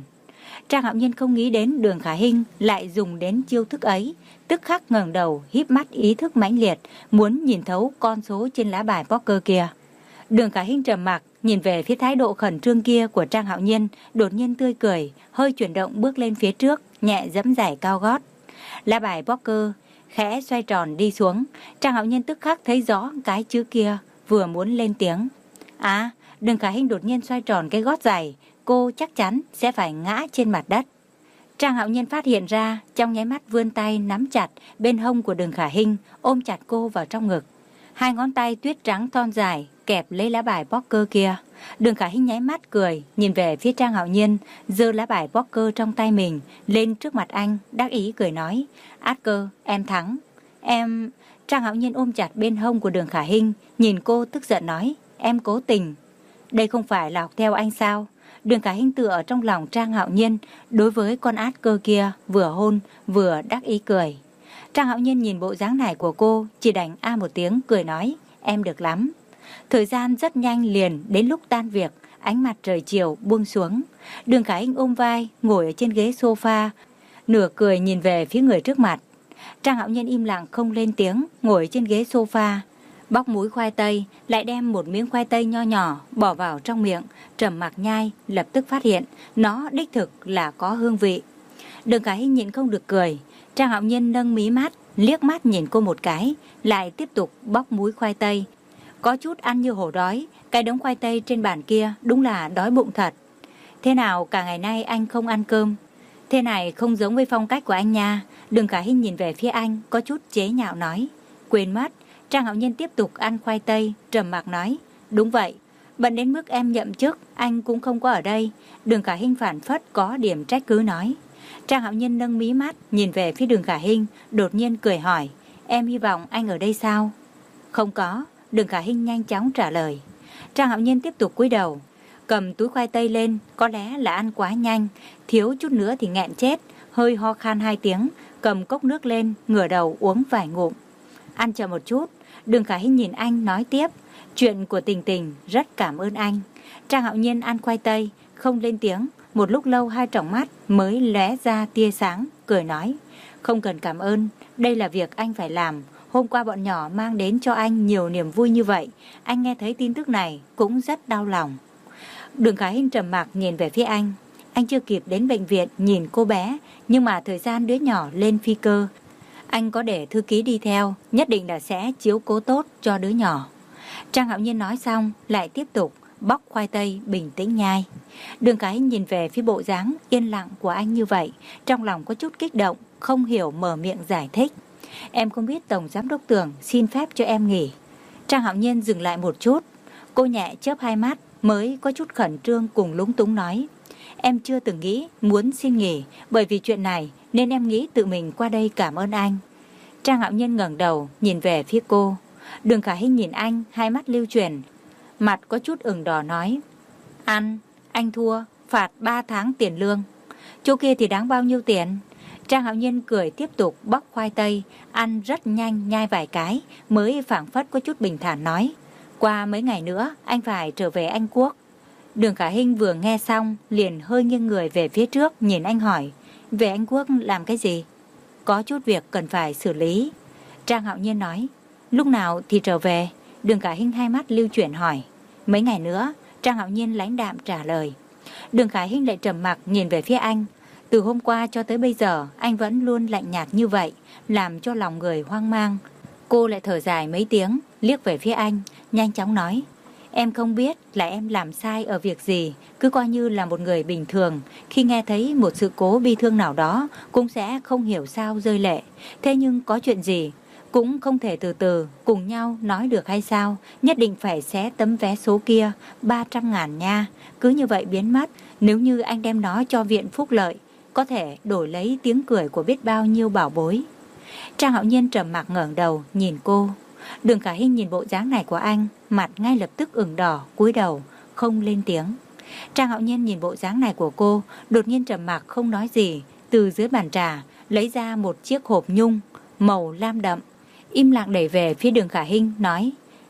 Speaker 1: Trang Hạo Nhiên không nghĩ đến Đường Khả Hinh lại dùng đến chiêu thức ấy, tức khắc ngẩng đầu, híp mắt ý thức mãnh liệt, muốn nhìn thấu con số trên lá bài poker kia. Đường Khả Hinh trầm mặc, nhìn về phía thái độ khẩn trương kia của Trang Hạo Nhiên, đột nhiên tươi cười, hơi chuyển động bước lên phía trước, nhẹ giẫm giày cao gót. Lá bài poker khẽ xoay tròn đi xuống, Trang Hạo Nhiên tức khắc thấy rõ cái chữ kia, vừa muốn lên tiếng. À, Đường Khả Hinh đột nhiên xoay tròn cái gót giày, cô chắc chắn sẽ phải ngã trên mặt đất. Trang Hạo Nhiên phát hiện ra, trong nháy mắt vươn tay nắm chặt bên hông của Đường Khả Hinh, ôm chặt cô vào trong ngực. Hai ngón tay tuyết trắng thon dài kẹp lấy lá bài poker kia. Đường Khả Hinh nháy mắt cười, nhìn về phía Trang Hạo Nhiên, giơ lá bài poker trong tay mình lên trước mặt anh, đắc ý cười nói: "Át cơ, em thắng." "Em..." Trang Hạo Nhiên ôm chặt bên hông của Đường Khả Hinh, nhìn cô tức giận nói: "Em cố tình. Đây không phải là học theo anh sao?" Đường Khả Hinh tựa ở trong lòng Trang Hạo Nhiên, đối với con át cơ kia vừa hôn vừa đắc ý cười. Trang Hạo Nhiên nhìn bộ dáng này của cô, chỉ đành a một tiếng cười nói: "Em được lắm." Thời gian rất nhanh liền đến lúc tan việc, ánh mặt trời chiều buông xuống. Đường Khả Hinh ôm vai ngồi ở trên ghế sofa, nửa cười nhìn về phía người trước mặt. Trang Hạo Nhiên im lặng không lên tiếng, ngồi trên ghế sofa, bóc múi khoai tây, lại đem một miếng khoai tây nho nhỏ bỏ vào trong miệng, trầm mặc nhai, lập tức phát hiện nó đích thực là có hương vị. Đường Khả Hinh nhịn không được cười. Trang Hạo Nhiên nâng mí mắt, liếc mắt nhìn cô một cái, lại tiếp tục bóc múi khoai tây. Có chút ăn như hổ đói, cái đống khoai tây trên bàn kia đúng là đói bụng thật. "Thế nào cả ngày nay anh không ăn cơm? Thế này không giống với phong cách của anh nha." Đường Khả Hinh nhìn về phía anh, có chút chế nhạo nói. "Quên mất." Trang Hạo Nhiên tiếp tục ăn khoai tây, trầm mặc nói: "Đúng vậy, bận đến mức em nhậm chức, anh cũng không có ở đây." Đường Khả Hinh phản phất có điểm trách cứ nói. Trang Hạo Nhiên nâng mí mắt, nhìn về phía Đường Khả Hinh, đột nhiên cười hỏi: "Em hy vọng anh ở đây sao?" "Không có." Đường Khả Hinh nhanh chóng trả lời. Trang Hạo Nhiên tiếp tục cúi đầu, cầm túi khoai tây lên, có lẽ là ăn quá nhanh, thiếu chút nữa thì nghẹn chết, hơi ho khan hai tiếng, cầm cốc nước lên, ngửa đầu uống vài ngụm. "Ăn chờ một chút." Đường Khả Hinh nhìn anh nói tiếp: "Chuyện của Tình Tình rất cảm ơn anh." Trang Hạo Nhiên ăn khoai tây, không lên tiếng, một lúc lâu hai tròng mắt mới lóe ra tia sáng, cười nói: "Không cần cảm ơn, đây là việc anh phải làm. Hôm qua bọn nhỏ mang đến cho anh nhiều niềm vui như vậy, anh nghe thấy tin tức này cũng rất đau lòng." Đường Khả Hinh trầm mặc nhìn về phía anh. Anh chưa kịp đến bệnh viện nhìn cô bé, nhưng mà thời gian đứa nhỏ lên phi cơ, anh có để thư ký đi theo, nhất định là sẽ chiếu cố tốt cho đứa nhỏ. Trang Hạo Nhiên nói xong, lại tiếp tục bóc khoai tây bình tĩnh nhai. Đường Khả Hinh nhìn về phía bộ dáng yên lặng của anh như vậy, trong lòng có chút kích động, không hiểu mở miệng giải thích: "Em không biết Tổng Giám đốc Tưởng xin phép cho em nghỉ." Trang Hạo Nhiên dừng lại một chút, cô nhẹ chớp hai mắt, mới có chút khẩn trương cùng lúng túng nói: "Em chưa từng nghĩ muốn xin nghỉ, bởi vì chuyện này nên em nghĩ tự mình qua đây cảm ơn anh." Trang Hạo Nhiên ngẩng đầu nhìn về phía cô. Đường Khả Hinh nhìn anh, hai mắt lưu chuyển, mặt có chút ửng đỏ nói: "Ăn, anh thua, phạt ba tháng tiền lương." "Chỗ kia thì đáng bao nhiêu tiền?" Trang Hạo Nhiên cười tiếp tục bóc khoai tây, ăn rất nhanh, nhai vài cái, mới phảng phất có chút bình thản nói: "Qua mấy ngày nữa, anh phải trở về Anh Quốc." Đường Khả Hinh vừa nghe xong, liền hơi nghiêng người về phía trước, nhìn anh hỏi: "Về Anh Quốc làm cái gì?" "Có chút việc cần phải xử lý." Trang Hạo Nhiên nói. "Lúc nào thì trở về?" Đường Khả Hinh hai mắt lưu chuyển hỏi. "Mấy ngày nữa." Trang Hạo Nhiên lãnh đạm trả lời. Đường Khả Hinh lại trầm mặc nhìn về phía anh. Từ hôm qua cho tới bây giờ, anh vẫn luôn lạnh nhạt như vậy, làm cho lòng người hoang mang. Cô lại thở dài mấy tiếng, liếc về phía anh, nhanh chóng nói: "Em không biết là em làm sai ở việc gì, cứ coi như là một người bình thường, khi nghe thấy một sự cố bi thương nào đó cũng sẽ không hiểu sao rơi lệ. Thế nhưng có chuyện gì cũng không thể từ từ cùng nhau nói được hay sao? Nhất định phải xé tấm vé số kia, ba trăm ngàn nha, cứ như vậy biến mất. Nếu như anh đem nó cho viện phúc lợi, có thể đổi lấy tiếng cười của biết bao nhiêu bảo bối." Trang Hạo Nhiên trầm mặc ngẩng đầu nhìn cô. Đường Khả Hinh nhìn bộ dáng này của anh, mặt ngay lập tức ửng đỏ, cúi đầu không lên tiếng. Trang Hạo Nhiên nhìn bộ dáng này của cô, đột nhiên trầm mặc không nói gì, từ dưới bàn trà lấy ra một chiếc hộp nhung màu lam đậm, im lặng đẩy về phía Đường Khả Hinh nói: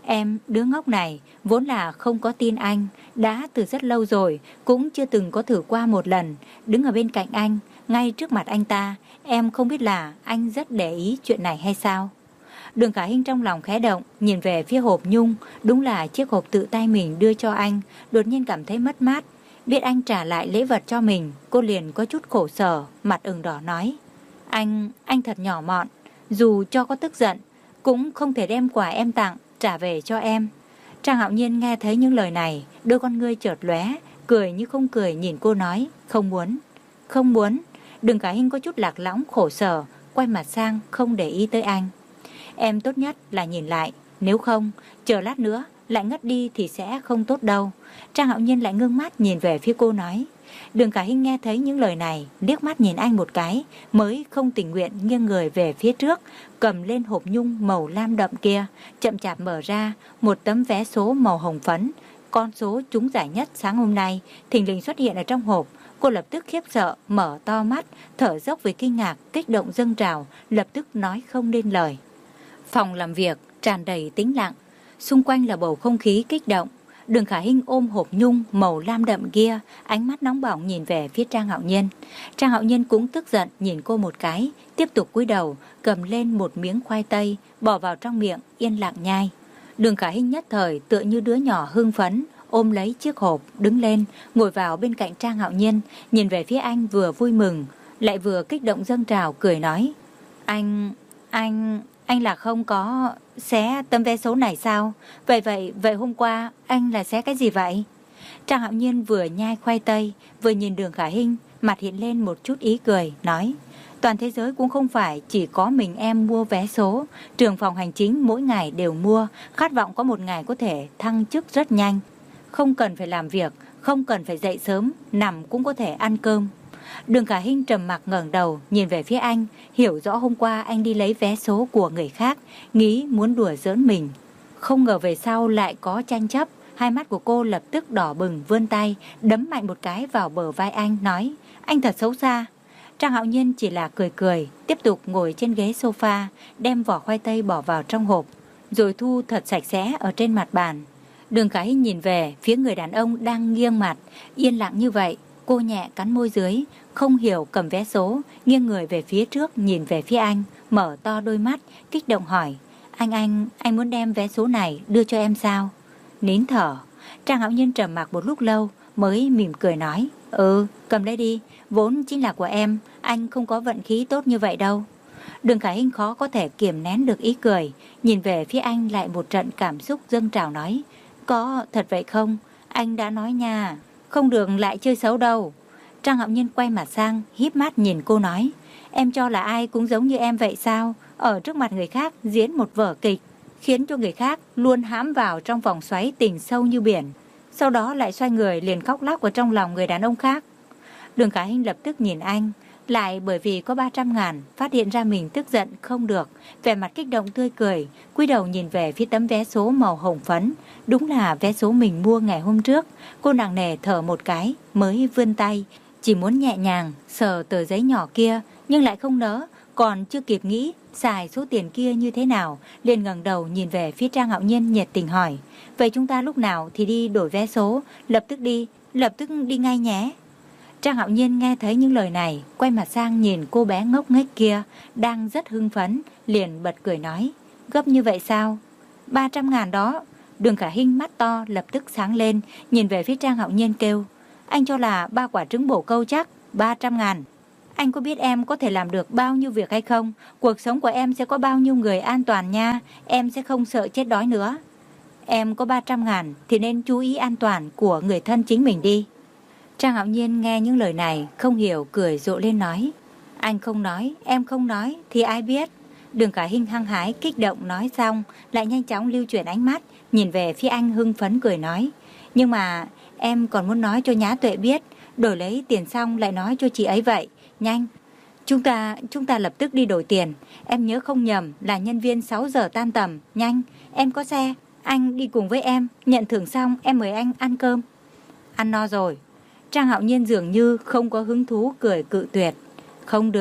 Speaker 1: Em, đứa ngốc này, vốn là không có tin anh, đã từ rất lâu rồi, cũng chưa từng có thử qua một lần, đứng ở bên cạnh anh, ngay trước mặt anh ta, em không biết là anh rất để ý chuyện này hay sao? Đường Khả Hinh trong lòng khẽ động, nhìn về phía hộp nhung, đúng là chiếc hộp tự tay mình đưa cho anh, đột nhiên cảm thấy mất mát. Biết anh trả lại lễ vật cho mình, cô liền có chút khổ sở, mặt ửng đỏ nói. Anh, anh thật nhỏ mọn, dù cho có tức giận, cũng không thể đem quà em tặng, trả về cho em. Trang Hạo Nhiên nghe thấy những lời này, đôi con ngươi chợt lóe, cười như không cười nhìn cô nói, không muốn, không muốn. Đường Khả Hinh có chút lạc lõng khổ sở, quay mặt sang không để ý tới anh. Em tốt nhất là nhìn lại, nếu không, chờ lát nữa, lại ngất đi thì sẽ không tốt đâu. Trang Hạo Nhiên lại ngưng mắt nhìn về phía cô nói. Đường Khả Hinh nghe thấy những lời này, liếc mắt nhìn anh một cái, mới không tình nguyện nghiêng người về phía trước, cầm lên hộp nhung màu lam đậm kia, chậm chạp mở ra một tấm vé số màu hồng phấn. Con số trúng giải nhất sáng hôm nay thình lình xuất hiện ở trong hộp. Cô lập tức khiếp sợ, mở to mắt, thở dốc vì kinh ngạc, kích động dâng trào, lập tức nói không nên lời. Phòng làm việc tràn đầy tĩnh lặng, xung quanh là bầu không khí kích động. Đường Khả Hinh ôm hộp nhung màu lam đậm kia, ánh mắt nóng bỏng nhìn về phía Trang Hạo Nhiên. Trang Hạo Nhiên cũng tức giận nhìn cô một cái, tiếp tục cúi đầu, cầm lên một miếng khoai tây, bỏ vào trong miệng, yên lặng nhai. Đường Khả Hinh nhất thời tựa như đứa nhỏ hưng phấn, ôm lấy chiếc hộp, đứng lên, ngồi vào bên cạnh Trang Hạo Nhiên, nhìn về phía anh vừa vui mừng, lại vừa kích động dâng trào, cười nói. Anh, anh... Anh là không có xé tấm vé số này sao? Vậy vậy, vậy hôm qua anh là xé cái gì vậy? Trang Hạo Nhiên vừa nhai khoai tây, vừa nhìn Đường Khả Hinh, mặt hiện lên một chút ý cười, nói. Toàn thế giới cũng không phải chỉ có mình em mua vé số. Trưởng phòng hành chính mỗi ngày đều mua, khát vọng có một ngày có thể thăng chức rất nhanh. Không cần phải làm việc, không cần phải dậy sớm, nằm cũng có thể ăn cơm. Đường Khả Hinh trầm mặc ngẩng đầu nhìn về phía anh, hiểu rõ hôm qua anh đi lấy vé số của người khác, nghĩ muốn đùa giỡn mình. Không ngờ về sau lại có tranh chấp, hai mắt của cô lập tức đỏ bừng, vươn tay đấm mạnh một cái vào bờ vai anh, nói: Anh thật xấu xa. Trang Hạo Nhiên chỉ là cười cười, tiếp tục ngồi trên ghế sofa, đem vỏ khoai tây bỏ vào trong hộp, rồi thu thật sạch sẽ ở trên mặt bàn. Đường Khả Hinh nhìn về phía người đàn ông đang nghiêng mặt, yên lặng như vậy. Cô nhẹ cắn môi dưới, không hiểu cầm vé số, nghiêng người về phía trước nhìn về phía anh, mở to đôi mắt, kích động hỏi. Anh anh, anh muốn đem vé số này đưa cho em sao? Nín thở, Trang Hạo Nhiên trầm mặc một lúc lâu mới mỉm cười nói. Ừ, cầm lấy đi, vốn chính là của em, anh không có vận khí tốt như vậy đâu. Đường Khả Hinh khó có thể kiềm nén được ý cười, nhìn về phía anh lại một trận cảm xúc dâng trào nói. Có thật vậy không? Anh đã nói nha, không được lại chơi xấu đâu. Trang Hạo Nhiên quay mặt sang, híp mắt nhìn cô nói. Em cho là ai cũng giống như em vậy sao? Ở trước mặt người khác diễn một vở kịch, khiến cho người khác luôn hãm vào trong vòng xoáy tình sâu như biển, sau đó lại xoay người liền khóc lóc ở trong lòng người đàn ông khác. Đường Khả Hinh lập tức nhìn anh, lại bởi vì có ba trăm ngàn phát hiện ra mình tức giận không được, vẻ mặt kích động tươi cười, cúi đầu nhìn về phía tấm vé số màu hồng phấn. Đúng là vé số mình mua ngày hôm trước. Cô nặng nề thở một cái mới vươn tay, chỉ muốn nhẹ nhàng sờ tờ giấy nhỏ kia, nhưng lại không nỡ, còn chưa kịp nghĩ xài số tiền kia như thế nào, liền ngẩng đầu nhìn về phía Trang Hạo Nhiên nhiệt tình hỏi. Vậy chúng ta lúc nào thì đi đổi vé số? Lập tức đi, lập tức đi ngay nhé. Trang Hạo Nhiên nghe thấy những lời này, quay mặt sang nhìn cô bé ngốc nghếch kia, đang rất hưng phấn, liền bật cười nói. Gấp như vậy sao? ba trăm ngàn đó. Đường Khả Hinh mắt to lập tức sáng lên, nhìn về phía Trang Hạo Nhiên kêu. Anh cho là ba quả trứng bổ câu chắc, ba trăm ngàn. Anh có biết em có thể làm được bao nhiêu việc hay không? Cuộc sống của em sẽ có bao nhiêu người an toàn nha, em sẽ không sợ chết đói nữa. Em có ba trăm ngàn thì nên chú ý an toàn của người thân chính mình đi. Trang Hạo Nhiên nghe những lời này, không hiểu cười rộ lên nói. Anh không nói, em không nói, thì ai biết? Đường Khả Hinh hăng hái kích động nói xong, lại nhanh chóng lưu chuyển ánh mắt, nhìn về phía anh hưng phấn cười nói. Nhưng mà em còn muốn nói cho Nhã Tuệ biết, đổi lấy tiền xong lại nói cho chị ấy vậy. Nhanh, chúng ta chúng ta lập tức đi đổi tiền. Em nhớ không nhầm là nhân viên sáu giờ tan tầm. Nhanh, em có xe, anh đi cùng với em, nhận thưởng xong em mời anh ăn cơm. Ăn no rồi. Trang Hạo Nhiên dường như không có hứng thú cười cự tuyệt. Không được,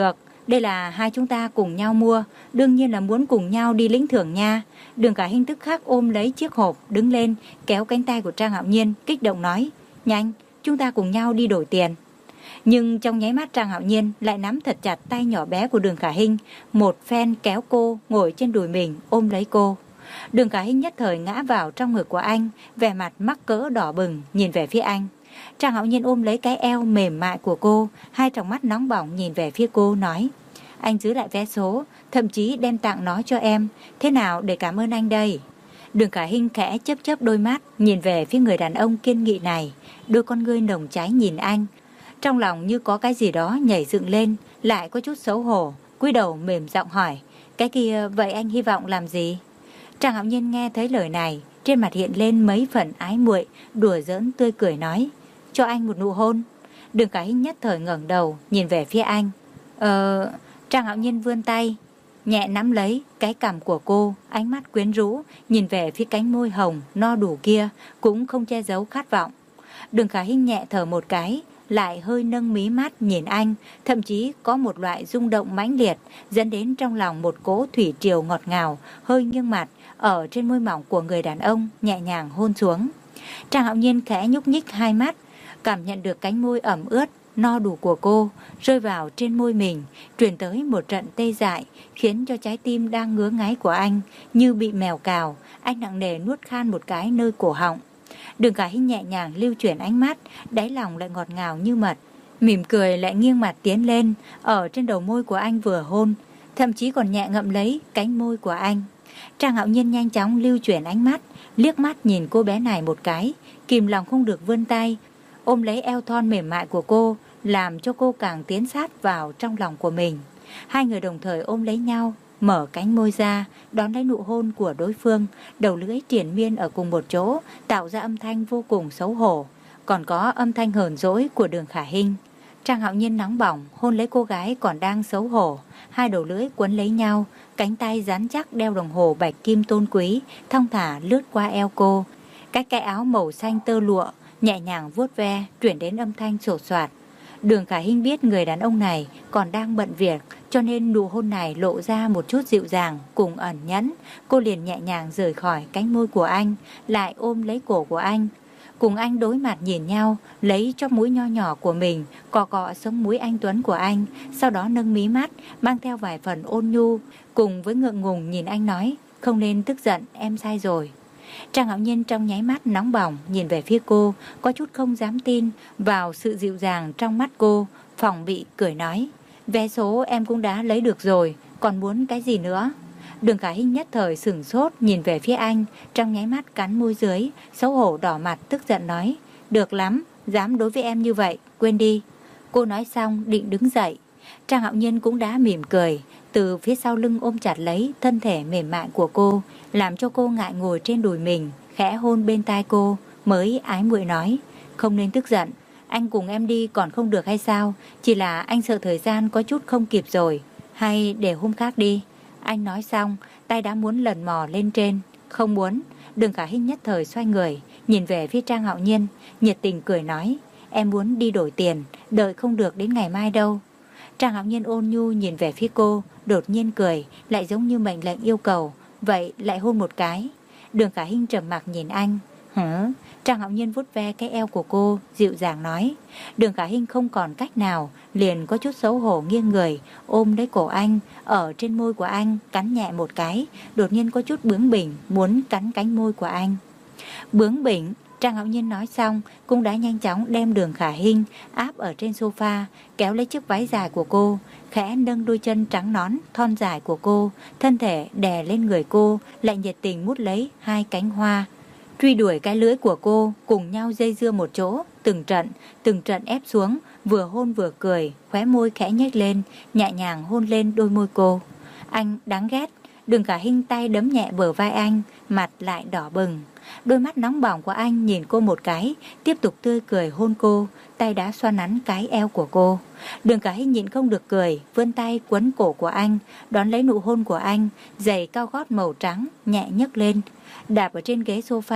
Speaker 1: Đây là hai chúng ta cùng nhau mua, đương nhiên là muốn cùng nhau đi lĩnh thưởng nha. Đường Khả Hinh tức khắc ôm lấy chiếc hộp, đứng lên, kéo cánh tay của Trang Hạo Nhiên, kích động nói, nhanh, chúng ta cùng nhau đi đổi tiền. Nhưng trong nháy mắt Trang Hạo Nhiên lại nắm thật chặt tay nhỏ bé của Đường Khả Hinh, một phen kéo cô ngồi trên đùi mình, ôm lấy cô. Đường Khả Hinh nhất thời ngã vào trong ngực của anh, vẻ mặt mắc cỡ đỏ bừng, nhìn về phía anh. Trang Hạo Nhiên ôm lấy cái eo mềm mại của cô, hai tròng mắt nóng bỏng nhìn về phía cô, nói, anh giữ lại vé số, thậm chí đem tặng nó cho em, thế nào để cảm ơn anh đây? Đường Khả Hinh khẽ chớp chớp đôi mắt, nhìn về phía người đàn ông kiên nghị này, đôi con ngươi nồng cháy nhìn anh. Trong lòng như có cái gì đó nhảy dựng lên, lại có chút xấu hổ, cúi đầu mềm giọng hỏi, cái kia vậy anh hy vọng làm gì? Trang Hạo Nhiên nghe thấy lời này, trên mặt hiện lên mấy phần ái muội, đùa giỡn tươi cười nói, cho anh một nụ hôn. Đường Khả Hinh nhất thời ngẩng đầu, nhìn về phía anh. Ờ... Trang Hạo Nhiên vươn tay, nhẹ nắm lấy cái cằm của cô, ánh mắt quyến rũ, nhìn về phía cánh môi hồng, no đủ kia, cũng không che giấu khát vọng. Đường Khả Hinh nhẹ thở một cái, lại hơi nâng mí mắt nhìn anh, thậm chí có một loại rung động mãnh liệt, dẫn đến trong lòng một cỗ thủy triều ngọt ngào, hơi nghiêng mặt, ở trên môi mỏng của người đàn ông, nhẹ nhàng hôn xuống. Trang Hạo Nhiên khẽ nhúc nhích hai mắt, cảm nhận được cánh môi ẩm ướt, no đủ của cô rơi vào trên môi mình, truyền tới một trận tê dại, khiến cho trái tim đang ngứa ngáy của anh như bị mèo cào. Anh nặng nề nuốt khan một cái nơi cổ họng. Đường Khả Hinh nhẹ nhàng lưu chuyển ánh mắt, đáy lòng lại ngọt ngào như mật, mỉm cười lại nghiêng mặt tiến lên, ở trên đầu môi của anh vừa hôn, thậm chí còn nhẹ ngậm lấy cánh môi của anh. Trang Hạo Nhiên nhanh chóng lưu chuyển ánh mắt, liếc mắt nhìn cô bé này một cái, kìm lòng không được vươn tay ôm lấy eo thon mềm mại của cô, làm cho cô càng tiến sát vào trong lòng của mình. Hai người đồng thời ôm lấy nhau, mở cánh môi ra, đón lấy nụ hôn của đối phương, đầu lưỡi triền miên ở cùng một chỗ, tạo ra âm thanh vô cùng xấu hổ. Còn có âm thanh hờn dỗi của Đường Khả Hinh. Trang Hạo Nhiên nóng bỏng hôn lấy cô gái còn đang xấu hổ, hai đầu lưỡi quấn lấy nhau, cánh tay rắn chắc đeo đồng hồ bạch kim tôn quý, thong thả lướt qua eo cô. Cái cái áo màu xanh tơ lụa nhẹ nhàng vuốt ve, chuyển đến âm thanh sột soạt. Đường Khả Hinh biết người đàn ông này còn đang bận việc, cho nên nụ hôn này lộ ra một chút dịu dàng cùng ẩn nhẫn. Cô liền nhẹ nhàng rời khỏi cánh môi của anh, lại ôm lấy cổ của anh, cùng anh đối mặt nhìn nhau, lấy chóp mũi nho nhỏ của mình cọ cọ sống mũi anh tuấn của anh, sau đó nâng mí mắt, mang theo vài phần ôn nhu, cùng với ngượng ngùng nhìn anh nói, không nên tức giận, em sai rồi. Trang Hạo Nhiên trong nháy mắt nóng bỏng nhìn về phía cô, có chút không dám tin vào sự dịu dàng trong mắt cô, phòng bị cười nói, vé số em cũng đã lấy được rồi, còn muốn cái gì nữa? Đường Khả Hinh nhất thời sửng sốt nhìn về phía anh, trong nháy mắt cắn môi dưới, xấu hổ đỏ mặt tức giận nói, được lắm, dám đối với em như vậy, quên đi. Cô nói xong định đứng dậy, Trang Hạo Nhiên cũng đã mỉm cười, từ phía sau lưng ôm chặt lấy thân thể mềm mại của cô, làm cho cô ngại ngồi trên đùi mình, khẽ hôn bên tai cô, mới ái muội nói, không nên tức giận, anh cùng em đi còn không được hay sao, chỉ là anh sợ thời gian có chút không kịp rồi, hay để hôm khác đi. Anh nói xong, tay đã muốn lần mò lên trên, không muốn. Đường Khả Hinh nhất thời xoay người, nhìn về phía Trang Hạo Nhiên, nhiệt tình cười nói, em muốn đi đổi tiền, đợi không được đến ngày mai đâu. Trang Hạo Nhiên ôn nhu nhìn về phía cô, đột nhiên cười, lại giống như mệnh lệnh yêu cầu, vậy lại hôn một cái. Đường Khả Hinh trầm mặc nhìn anh. Hử? Trang Hạo Nhiên vuốt ve cái eo của cô, dịu dàng nói. Đường Khả Hinh không còn cách nào, liền có chút xấu hổ nghiêng người, ôm lấy cổ anh, ở trên môi của anh, cắn nhẹ một cái, đột nhiên có chút bướng bỉnh, muốn cắn cánh môi của anh. Bướng bỉnh, Trang Hạo Nhiên nói xong, cũng đã nhanh chóng đem Đường Khả Hinh áp ở trên sofa, kéo lấy chiếc váy dài của cô, khẽ nâng đôi chân trắng nõn, thon dài của cô, thân thể đè lên người cô, lại nhiệt tình mút lấy hai cánh hoa, truy đuổi cái lưỡi của cô, cùng nhau dây dưa một chỗ, từng trận, từng trận ép xuống, vừa hôn vừa cười, khóe môi khẽ nhếch lên, nhẹ nhàng hôn lên đôi môi cô. Anh đáng ghét. Đường Khả Hinh tay đấm nhẹ bờ vai anh, mặt lại đỏ bừng. Đôi mắt nóng bỏng của anh nhìn cô một cái, tiếp tục tươi cười hôn cô, tay đã xoa nắn cái eo của cô. Đường Khả Hinh nhịn không được cười, vươn tay quấn cổ của anh, đón lấy nụ hôn của anh, giày cao gót màu trắng nhẹ nhấc lên, đạp ở trên ghế sofa,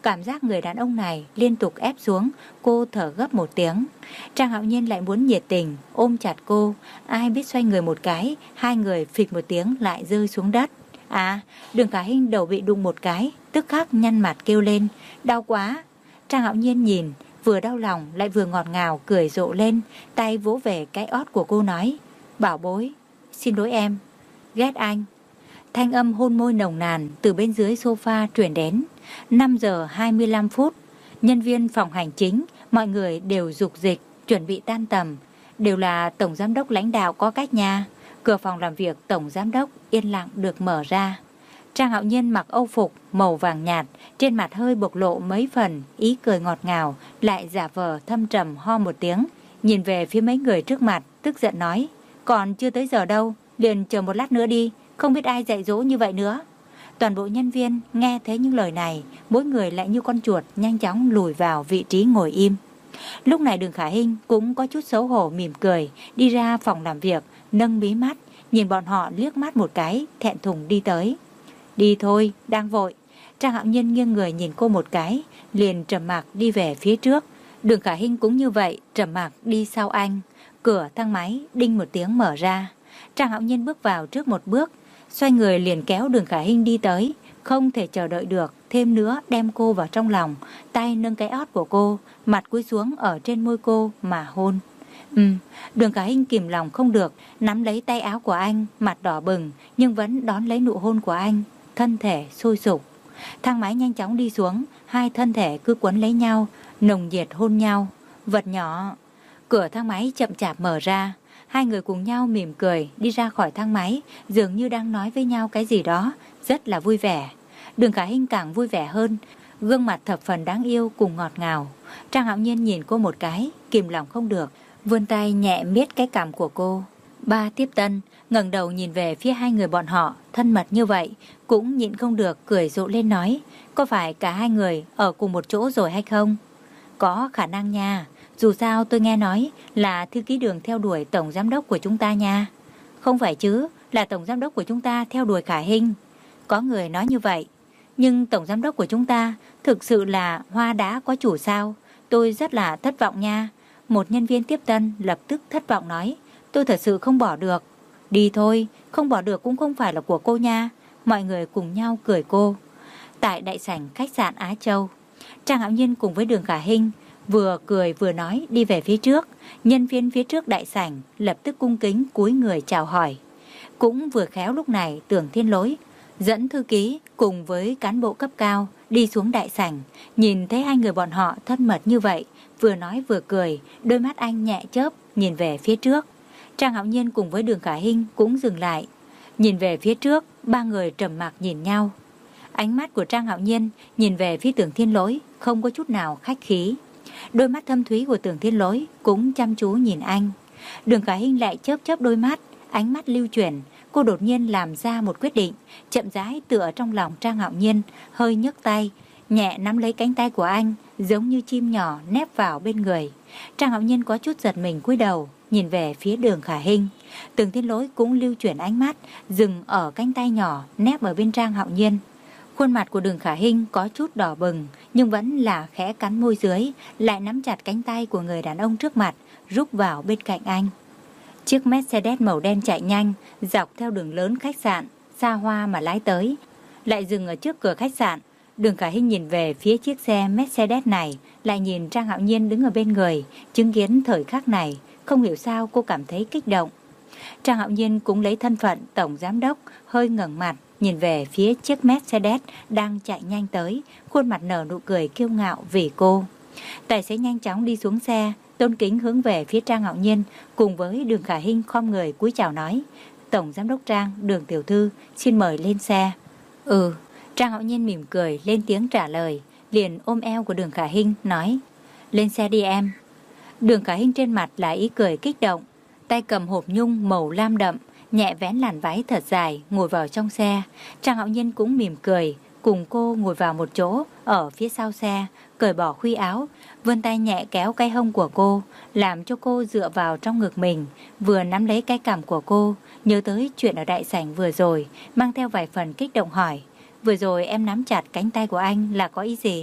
Speaker 1: Cảm giác người đàn ông này liên tục ép xuống, cô thở gấp một tiếng. Trang Hạo Nhiên lại muốn nhiệt tình ôm chặt cô, ai biết xoay người một cái, hai người phịch một tiếng lại rơi xuống đất. À, Đường Khả Hinh đầu bị đụng một cái, tức khắc nhăn mặt kêu lên, đau quá. Trang Hạo Nhiên nhìn, vừa đau lòng lại vừa ngọt ngào cười rộ lên, tay vỗ về cái ót của cô nói, bảo bối, xin lỗi em, ghét anh. Thanh âm hôn môi nồng nàn từ bên dưới sofa truyền đến. Năm giờ hai mươi lăm phút, nhân viên phòng hành chính, mọi người đều dục dịch, chuẩn bị tan tầm. Đều là tổng giám đốc lãnh đạo có cách nha. Cửa phòng làm việc tổng giám đốc yên lặng được mở ra. Trang Hạo Nhiên mặc âu phục màu vàng nhạt, trên mặt hơi bộc lộ mấy phần ý cười ngọt ngào, lại giả vờ thâm trầm ho một tiếng, nhìn về phía mấy người trước mặt, tức giận nói, còn chưa tới giờ đâu, liền chờ một lát nữa đi, không biết ai dạy dỗ như vậy nữa. Toàn bộ nhân viên nghe thấy những lời này, mỗi người lại như con chuột nhanh chóng lùi vào vị trí ngồi im. Lúc này Đường Khả Hinh cũng có chút xấu hổ mỉm cười, đi ra phòng làm việc, nâng mí mắt, nhìn bọn họ liếc mắt một cái, thẹn thùng đi tới. Đi thôi, đang vội. Trang Hạo Nhiên nghiêng người nhìn cô một cái, liền trầm mặc đi về phía trước. Đường Khả Hinh cũng như vậy, trầm mặc đi sau anh. Cửa thang máy đinh một tiếng mở ra. Trang Hạo Nhiên bước vào trước một bước, xoay người liền kéo Đường Khả Hinh đi tới, không thể chờ đợi được, thêm nữa đem cô vào trong lòng, tay nâng cái ót của cô, mặt cúi xuống ở trên môi cô mà hôn. Ừ, Đường Khả Hinh kìm lòng không được, nắm lấy tay áo của anh, mặt đỏ bừng, nhưng vẫn đón lấy nụ hôn của anh, thân thể sôi sục. Thang máy nhanh chóng đi xuống, hai thân thể cứ quấn lấy nhau, nồng nhiệt hôn nhau. Vật nhỏ. Cửa thang máy chậm chạp mở ra, hai người cùng nhau mỉm cười đi ra khỏi thang máy, dường như đang nói với nhau cái gì đó, rất là vui vẻ. Đường Khả Hinh càng vui vẻ hơn, gương mặt thập phần đáng yêu cùng ngọt ngào. Trang Hạo Nhiên nhìn cô một cái, kìm lòng không được, vươn tay nhẹ miết cái cằm của cô. Ba tiếp tân ngẩng đầu nhìn về phía hai người bọn họ thân mật như vậy, cũng nhịn không được cười rộ lên nói, có phải cả hai người ở cùng một chỗ rồi hay không? Có khả năng nha, dù sao tôi nghe nói là thư ký Đường theo đuổi tổng giám đốc của chúng ta nha. Không phải chứ, là tổng giám đốc của chúng ta theo đuổi Khả Hinh. Có người nói như vậy, nhưng tổng giám đốc của chúng ta thực sự là hoa đã có chủ sao? Tôi rất là thất vọng nha. Một nhân viên tiếp tân lập tức thất vọng nói, tôi thật sự không bỏ được. Đi thôi, không bỏ được cũng không phải là của cô nha. Mọi người cùng nhau cười cô. Tại đại sảnh khách sạn Á Châu, Trang Hạo Nhiên cùng với Đường Khả Hinh vừa cười vừa nói đi về phía trước. Nhân viên phía trước đại sảnh lập tức cung kính cúi người chào hỏi. Cũng vừa khéo lúc này Tưởng Thiên Lỗi dẫn thư ký cùng với cán bộ cấp cao đi xuống đại sảnh, nhìn thấy hai người bọn họ thân mật như vậy, vừa nói vừa cười, đôi mắt anh nhẹ chớp nhìn về phía trước. Trang Hạo Nhiên cùng với Đường Khả Hinh cũng dừng lại, nhìn về phía trước, ba người trầm mặc nhìn nhau. Ánh mắt của Trang Hạo Nhiên nhìn về phía Tưởng Thiên Lỗi không có chút nào khách khí. Đôi mắt thâm thúy của Tưởng Thiên Lỗi cũng chăm chú nhìn anh. Đường Khả Hinh lại chớp chớp đôi mắt, ánh mắt lưu chuyển. Cô đột nhiên làm ra một quyết định, chậm rãi tựa trong lòng Trang Hạo Nhiên, hơi nhấc tay, nhẹ nắm lấy cánh tay của anh, giống như chim nhỏ nép vào bên người. Trang Hạo Nhiên có chút giật mình cúi đầu, nhìn về phía Đường Khả Hinh. Tưởng Thiên Lỗi cũng lưu chuyển ánh mắt, dừng ở cánh tay nhỏ nép ở bên Trang Hạo Nhiên. Khuôn mặt của Đường Khả Hinh có chút đỏ bừng, nhưng vẫn là khẽ cắn môi dưới, lại nắm chặt cánh tay của người đàn ông trước mặt, rúc vào bên cạnh anh. Chiếc Mercedes màu đen chạy nhanh, dọc theo đường lớn khách sạn, xa hoa mà lái tới, lại dừng ở trước cửa khách sạn. Đường Khả Hinh nhìn về phía chiếc xe Mercedes này, lại nhìn Trang Hạo Nhiên đứng ở bên người, chứng kiến thời khắc này, không hiểu sao cô cảm thấy kích động. Trang Hạo Nhiên cũng lấy thân phận tổng giám đốc, hơi ngẩng mặt, nhìn về phía chiếc Mercedes đang chạy nhanh tới, khuôn mặt nở nụ cười kiêu ngạo vì cô. Tài xế nhanh chóng đi xuống xe, tôn kính hướng về phía Trang Hạo Nhiên, cùng với Đường Khả Hinh khom người cúi chào nói, tổng giám đốc Trang, Đường tiểu thư, xin mời lên xe. Ừ, Trang Hạo Nhiên mỉm cười lên tiếng trả lời, liền ôm eo của Đường Khả Hinh nói, lên xe đi em. Đường Khả Hinh trên mặt là ý cười kích động, tay cầm hộp nhung màu lam đậm, nhẹ vén làn váy thật dài, ngồi vào trong xe. Trang Hạo Nhiên cũng mỉm cười, cùng cô ngồi vào một chỗ ở phía sau xe, cởi bỏ khuy áo, vươn tay nhẹ kéo cái hông của cô, làm cho cô dựa vào trong ngực mình, vừa nắm lấy cái cằm của cô, nhớ tới chuyện ở đại sảnh vừa rồi, mang theo vài phần kích động hỏi, vừa rồi em nắm chặt cánh tay của anh là có ý gì?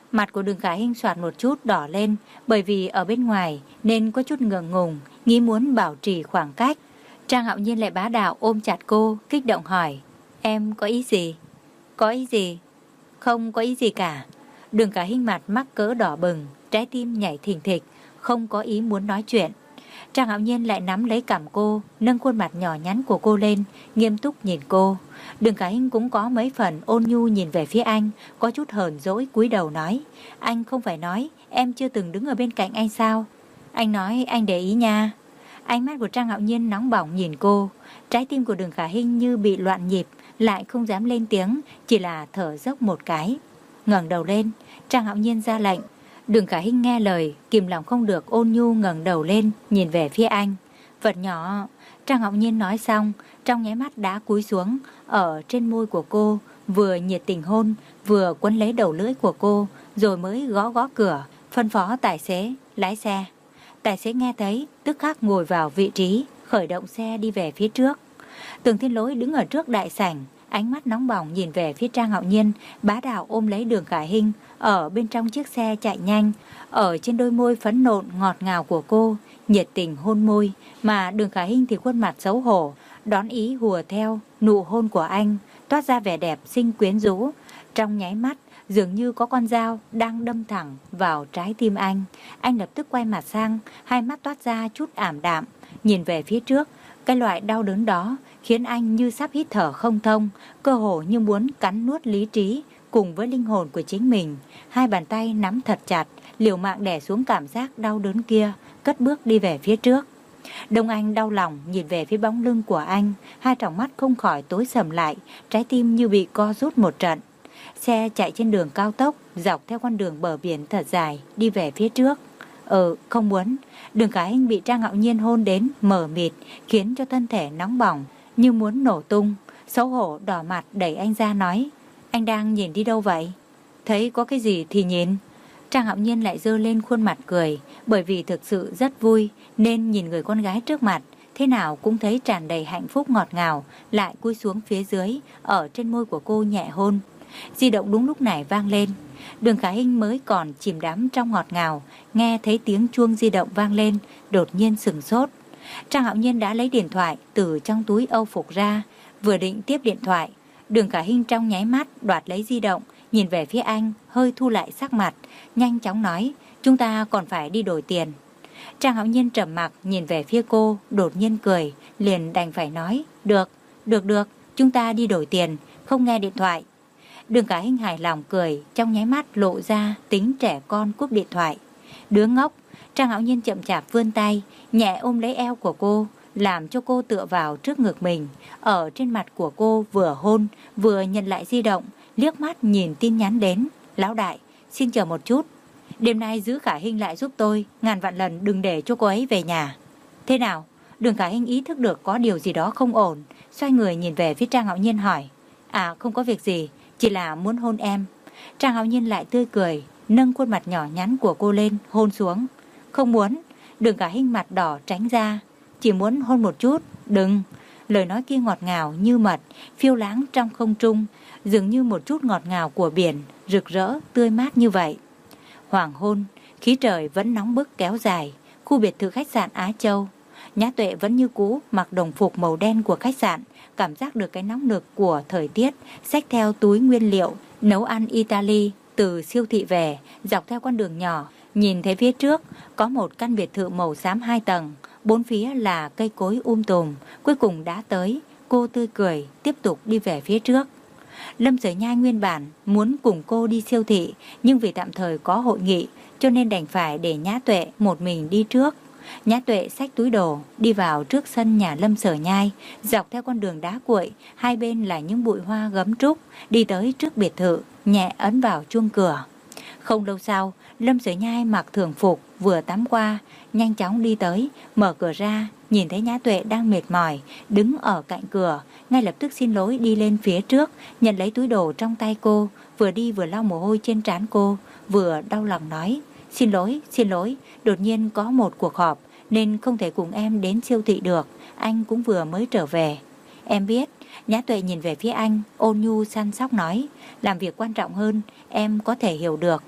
Speaker 1: Mặt của Đường Khả Hinh soạt một chút đỏ lên, bởi vì ở bên ngoài nên có chút ngượng ngùng, nghĩ muốn bảo trì khoảng cách. Trang Hạo Nhiên lại bá đạo ôm chặt cô, kích động hỏi, em có ý gì? Có ý gì? Không có ý gì cả. Đường Khả Hinh mặt mắc cỡ đỏ bừng, trái tim nhảy thình thịch, không có ý muốn nói chuyện. Trang Hạo Nhiên lại nắm lấy cằm cô, nâng khuôn mặt nhỏ nhắn của cô lên, nghiêm túc nhìn cô. Đường Khả Hinh cũng có mấy phần ôn nhu nhìn về phía anh, có chút hờn dỗi cúi đầu nói, anh không phải nói em chưa từng đứng ở bên cạnh anh sao? Anh nói anh để ý nha. Ánh mắt của Trang Hạo Nhiên nóng bỏng nhìn cô, trái tim của Đường Khả Hinh như bị loạn nhịp, lại không dám lên tiếng, chỉ là thở dốc một cái. Ngẩng đầu lên, Trang Hạo Nhiên ra lệnh. Đường Khả Hinh nghe lời, kìm lòng không được ôn nhu ngẩng đầu lên, nhìn về phía anh. Vật nhỏ. Trang Hạo Nhiên nói xong, trong nháy mắt đã cúi xuống, ở trên môi của cô, vừa nhiệt tình hôn, vừa quấn lấy đầu lưỡi của cô, rồi mới gõ gõ cửa, phân phó tài xế, lái xe. Tài xế nghe thấy, tức khắc ngồi vào vị trí, khởi động xe đi về phía trước. Tường Thiên Lỗi đứng ở trước đại sảnh, ánh mắt nóng bỏng nhìn về phía Trang Hạo Nhiên, bá đạo ôm lấy Đường Khả Hinh, ở bên trong chiếc xe chạy nhanh, ở trên đôi môi phấn nộn ngọt ngào của cô, nhiệt tình hôn môi, mà Đường Khả Hinh thì khuôn mặt xấu hổ, đón ý hùa theo nụ hôn của anh, toát ra vẻ đẹp xinh quyến rũ. Trong nháy mắt, dường như có con dao đang đâm thẳng vào trái tim anh. Anh lập tức quay mặt sang, hai mắt toát ra chút ảm đạm, nhìn về phía trước. Cái loại đau đớn đó khiến anh như sắp hít thở không thông, cơ hồ như muốn cắn nuốt lý trí cùng với linh hồn của chính mình. Hai bàn tay nắm thật chặt, liều mạng đè xuống cảm giác đau đớn kia, cất bước đi về phía trước. Đông Anh đau lòng nhìn về phía bóng lưng của anh, hai tròng mắt không khỏi tối sầm lại, trái tim như bị co rút một trận. Xe chạy trên đường cao tốc, dọc theo con đường bờ biển thật dài, đi về phía trước. Ừ, không muốn. Đường Khả Hinh bị Trang Hạo Nhiên hôn đến mờ mịt, khiến cho thân thể nóng bỏng, như muốn nổ tung. Xấu hổ đỏ mặt đẩy anh ra nói, anh đang nhìn đi đâu vậy? Thấy có cái gì thì nhìn. Trang Hạo Nhiên lại giơ lên khuôn mặt cười, bởi vì thực sự rất vui, nên nhìn người con gái trước mặt, thế nào cũng thấy tràn đầy hạnh phúc ngọt ngào, lại cúi xuống phía dưới, ở trên môi của cô nhẹ hôn. Di động đúng lúc này vang lên. Đường Khả Hinh mới còn chìm đắm trong ngọt ngào, nghe thấy tiếng chuông di động vang lên, đột nhiên sửng sốt. Trang Hạo Nhiên đã lấy điện thoại từ trong túi âu phục ra, vừa định tiếp điện thoại. Đường Khả Hinh trong nháy mắt đoạt lấy di động, nhìn về phía anh, hơi thu lại sắc mặt, nhanh chóng nói, chúng ta còn phải đi đổi tiền. Trang Hạo Nhiên trầm mặc nhìn về phía cô, đột nhiên cười, liền đành phải nói, được, được được, chúng ta đi đổi tiền, không nghe điện thoại. Đường Khả Hinh hài lòng cười, trong nháy mắt lộ ra tính trẻ con cúp điện thoại. Đứa ngốc. Trang Hạo Nhiên chậm chạp vươn tay, nhẹ ôm lấy eo của cô, làm cho cô tựa vào trước ngực mình, ở trên mặt của cô vừa hôn, vừa nhận lại di động, liếc mắt nhìn tin nhắn đến. Lão đại, xin chờ một chút. Đêm nay giữ Khả Hinh lại giúp tôi, ngàn vạn lần đừng để cho cô ấy về nhà. Thế nào? Đường Khả Hinh ý thức được có điều gì đó không ổn, xoay người nhìn về phía Trang Hạo Nhiên hỏi. À, không có việc gì, chỉ là muốn hôn em. Trang Hạo Nhiên lại tươi cười, nâng khuôn mặt nhỏ nhắn của cô lên, hôn xuống. Không muốn. Đường Khả Hinh mặt đỏ tránh ra. Chỉ muốn hôn một chút. Đừng. Lời nói kia ngọt ngào như mật, phiêu lãng trong không trung, dường như một chút ngọt ngào của biển, rực rỡ, tươi mát như vậy. Hoàng hôn, khí trời vẫn nóng bức kéo dài. Khu biệt thự khách sạn Á Châu, Nhã Tuệ vẫn như cũ mặc đồng phục màu đen của khách sạn, cảm giác được cái nóng nực của thời tiết, xách theo túi nguyên liệu nấu ăn Italy từ siêu thị về, dọc theo con đường nhỏ, nhìn thấy phía trước có một căn biệt thự màu xám hai tầng, bốn phía là cây cối um tùm. Cuối cùng đã tới, cô tươi cười tiếp tục đi về phía trước. Lâm Sở Nhai nguyên bản muốn cùng cô đi siêu thị, nhưng vì tạm thời có hội nghị, cho nên đành phải để Nhã Tuệ một mình đi trước. Nhã Tuệ xách túi đồ đi vào trước sân nhà Lâm Sở Nhai, dọc theo con đường đá cuội, hai bên là những bụi hoa gấm trúc, đi tới trước biệt thự, nhẹ ấn vào chuông cửa. Không lâu sau, Lâm Sở Nhai mặc thường phục vừa tắm qua, nhanh chóng đi tới, mở cửa ra, nhìn thấy Nhã Tuệ đang mệt mỏi, đứng ở cạnh cửa, ngay lập tức xin lỗi đi lên phía trước, nhận lấy túi đồ trong tay cô, vừa đi vừa lau mồ hôi trên trán cô, vừa đau lòng nói, xin lỗi, xin lỗi, đột nhiên có một cuộc họp, nên không thể cùng em đến siêu thị được, anh cũng vừa mới trở về. Em biết. Nhã Tuệ nhìn về phía anh, ôn nhu săn sóc nói, làm việc quan trọng hơn, em có thể hiểu được.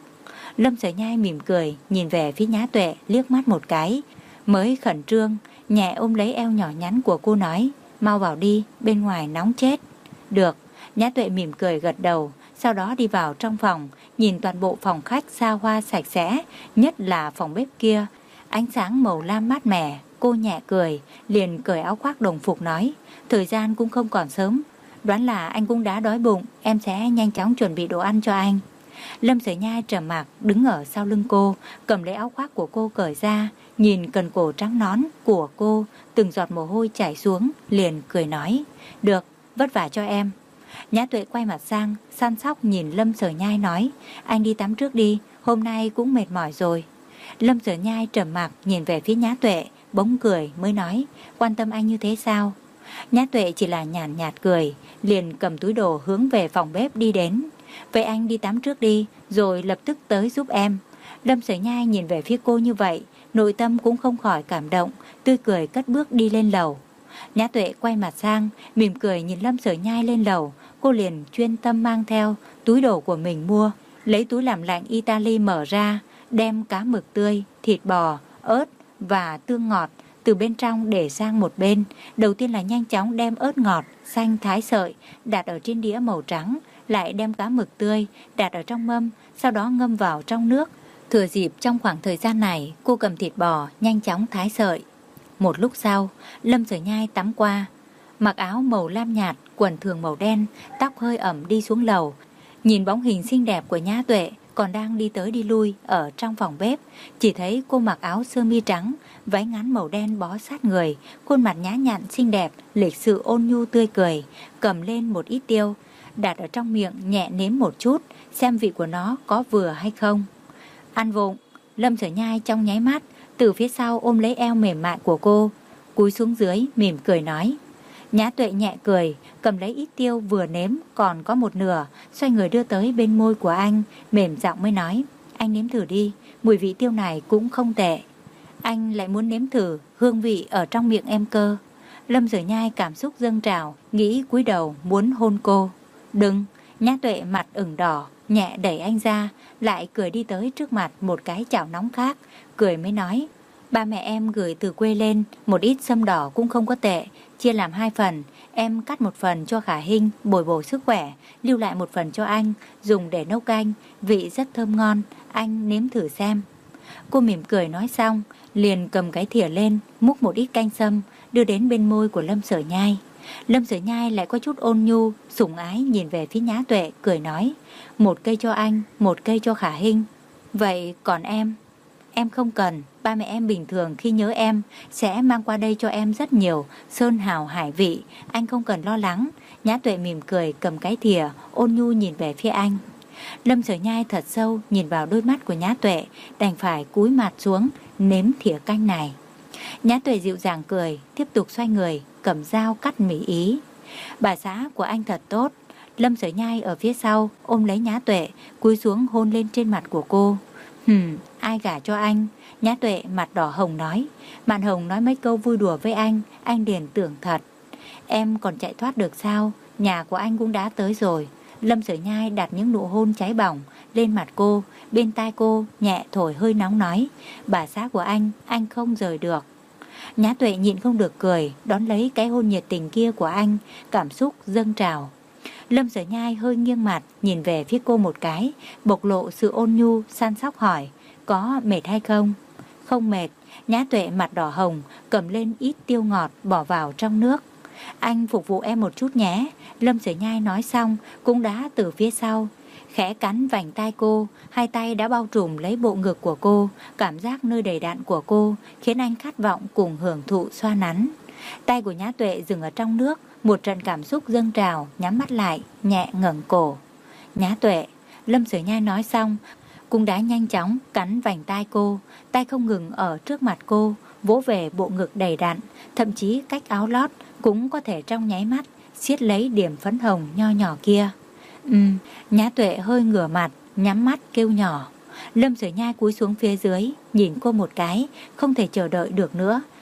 Speaker 1: Lâm Sở Nhai mỉm cười, nhìn về phía Nhã Tuệ liếc mắt một cái, mới khẩn trương nhẹ ôm lấy eo nhỏ nhắn của cô nói, mau vào đi, bên ngoài nóng chết. Được. Nhã Tuệ mỉm cười gật đầu, sau đó đi vào trong phòng, nhìn toàn bộ phòng khách xa hoa sạch sẽ, nhất là phòng bếp kia, ánh sáng màu lam mát mẻ. Cô nhẹ cười, liền cởi áo khoác đồng phục nói, thời gian cũng không còn sớm, đoán là anh cũng đã đói bụng, em sẽ nhanh chóng chuẩn bị đồ ăn cho anh. Lâm Sở Nhai trầm mặc đứng ở sau lưng cô, cầm lấy áo khoác của cô cởi ra, nhìn cần cổ trắng nõn của cô, từng giọt mồ hôi chảy xuống, liền cười nói, được, vất vả cho em. Nhã Tuệ quay mặt sang, săn sóc nhìn Lâm Sở Nhai nói, anh đi tắm trước đi, hôm nay cũng mệt mỏi rồi. Lâm Sở Nhai trầm mặc nhìn về phía Nhã Tuệ, bỗng cười mới nói, quan tâm anh như thế sao? Nhã Tuệ chỉ là nhàn nhạt cười, liền cầm túi đồ hướng về phòng bếp đi đến. Vậy anh đi tắm trước đi, rồi lập tức tới giúp em. Lâm Sở Nhai nhìn về phía cô như vậy, nội tâm cũng không khỏi cảm động, tươi cười cất bước đi lên lầu. Nhã Tuệ quay mặt sang, mỉm cười nhìn Lâm Sở Nhai lên lầu, cô liền chuyên tâm mang theo túi đồ của mình mua, lấy túi làm lạnh Italy mở ra, đem cá mực tươi, thịt bò, ớt và tương ngọt từ bên trong để sang một bên. Đầu tiên là nhanh chóng đem ớt ngọt, xanh thái sợi, đặt ở trên đĩa màu trắng, lại đem cá mực tươi, đặt ở trong mâm, sau đó ngâm vào trong nước. Thừa dịp trong khoảng thời gian này, cô cầm thịt bò, nhanh chóng thái sợi. Một lúc sau, Lâm Sở Nhai tắm qua, mặc áo màu lam nhạt, quần thường màu đen, tóc hơi ẩm đi xuống lầu. Nhìn bóng hình xinh đẹp của Nhã Tuệ còn đang đi tới đi lui ở trong phòng bếp, chỉ thấy cô mặc áo sơ mi trắng, váy ngắn màu đen bó sát người, khuôn mặt nhã nhặn xinh đẹp, lịch sự ôn nhu tươi cười, cầm lên một ít tiêu, đặt ở trong miệng nhẹ nếm một chút, xem vị của nó có vừa hay không. Ăn vụng. Lâm Sở Nhai trong nháy mắt từ phía sau ôm lấy eo mềm mại của cô, cúi xuống dưới mỉm cười nói. Nhã Tuệ nhẹ cười, cầm lấy ít tiêu vừa nếm còn có một nửa, xoay người đưa tới bên môi của anh, mềm giọng mới nói, anh nếm thử đi, mùi vị tiêu này cũng không tệ. Anh lại muốn nếm thử hương vị ở trong miệng em cơ. Lâm Sở Nhai cảm xúc dâng trào, nghĩ cúi đầu muốn hôn cô. Đừng. Nhã Tuệ mặt ửng đỏ, nhẹ đẩy anh ra, lại cười đi tới trước mặt một cái chảo nóng khác, cười mới nói, ba mẹ em gửi từ quê lên một ít sâm đỏ cũng không có tệ, chia làm hai phần, em cắt một phần cho Khả Hinh bồi bổ sức khỏe, lưu lại một phần cho anh dùng để nấu canh, vị rất thơm ngon, anh nếm thử xem. Cô mỉm cười nói xong, liền cầm cái thìa lên, múc một ít canh sâm, đưa đến bên môi của Lâm Sở Nhai. Lâm Sở Nhai lại có chút ôn nhu, sủng ái nhìn về phía Nhã Tuệ, cười nói, một cây cho anh, một cây cho Khả Hinh. Vậy còn em? Em không cần, ba mẹ em bình thường khi nhớ em sẽ mang qua đây cho em rất nhiều sơn hào hải vị, anh không cần lo lắng. Nhã Tuệ mỉm cười cầm cái thìa, ôn nhu nhìn về phía anh. Lâm Sở Nhai thật sâu nhìn vào đôi mắt của Nhã Tuệ, đành phải cúi mặt xuống nếm thìa canh này. Nhã Tuệ dịu dàng cười, tiếp tục xoay người, cầm dao cắt mì ý. Bà xã của anh thật tốt. Lâm Sở Nhai ở phía sau ôm lấy Nhã Tuệ, cúi xuống hôn lên trên mặt của cô. Hừm, ai gả cho anh? Nhã Tuệ mặt đỏ hồng nói. Mạn Hồng nói mấy câu vui đùa với anh, anh liền tưởng thật. Em còn chạy thoát được sao? Nhà của anh cũng đã tới rồi. Lâm Sở Nhai đặt những nụ hôn cháy bỏng lên mặt cô, bên tai cô nhẹ thổi hơi nóng nói, bà xã của anh, anh không rời được. Nhã Tuệ nhịn không được cười, đón lấy cái hôn nhiệt tình kia của anh, cảm xúc dâng trào. Lâm Sở Nhai hơi nghiêng mặt nhìn về phía cô một cái, bộc lộ sự ôn nhu, săn sóc hỏi, có mệt hay không? Không mệt. Nhã Tuệ mặt đỏ hồng, cầm lên ít tiêu ngọt bỏ vào trong nước. Anh phục vụ em một chút nhé. Lâm Sở Nhai nói xong cũng đã từ phía sau khẽ cắn vành tai cô, hai tay đã bao trùm lấy bộ ngực của cô, cảm giác nơi đầy đặn của cô khiến anh khát vọng cùng hưởng thụ xoa nắn. Tay của Nhã Tuệ dừng ở trong nước, một trận cảm xúc dâng trào, nhắm mắt lại, nhẹ ngẩng cổ. Nhã Tuệ. Lâm Sở Nhai nói xong cũng đã nhanh chóng cắn vành tai cô, tay không ngừng ở trước mặt cô vỗ về bộ ngực đầy đặn, thậm chí cách áo lót cũng có thể trong nháy mắt siết lấy điểm phấn hồng nho nhỏ kia. Ừm, Nhã Tuệ hơi ngửa mặt, nhắm mắt kêu nhỏ. Lâm Sở Nhai cúi xuống phía dưới, nhìn cô một cái, không thể chờ đợi được nữa,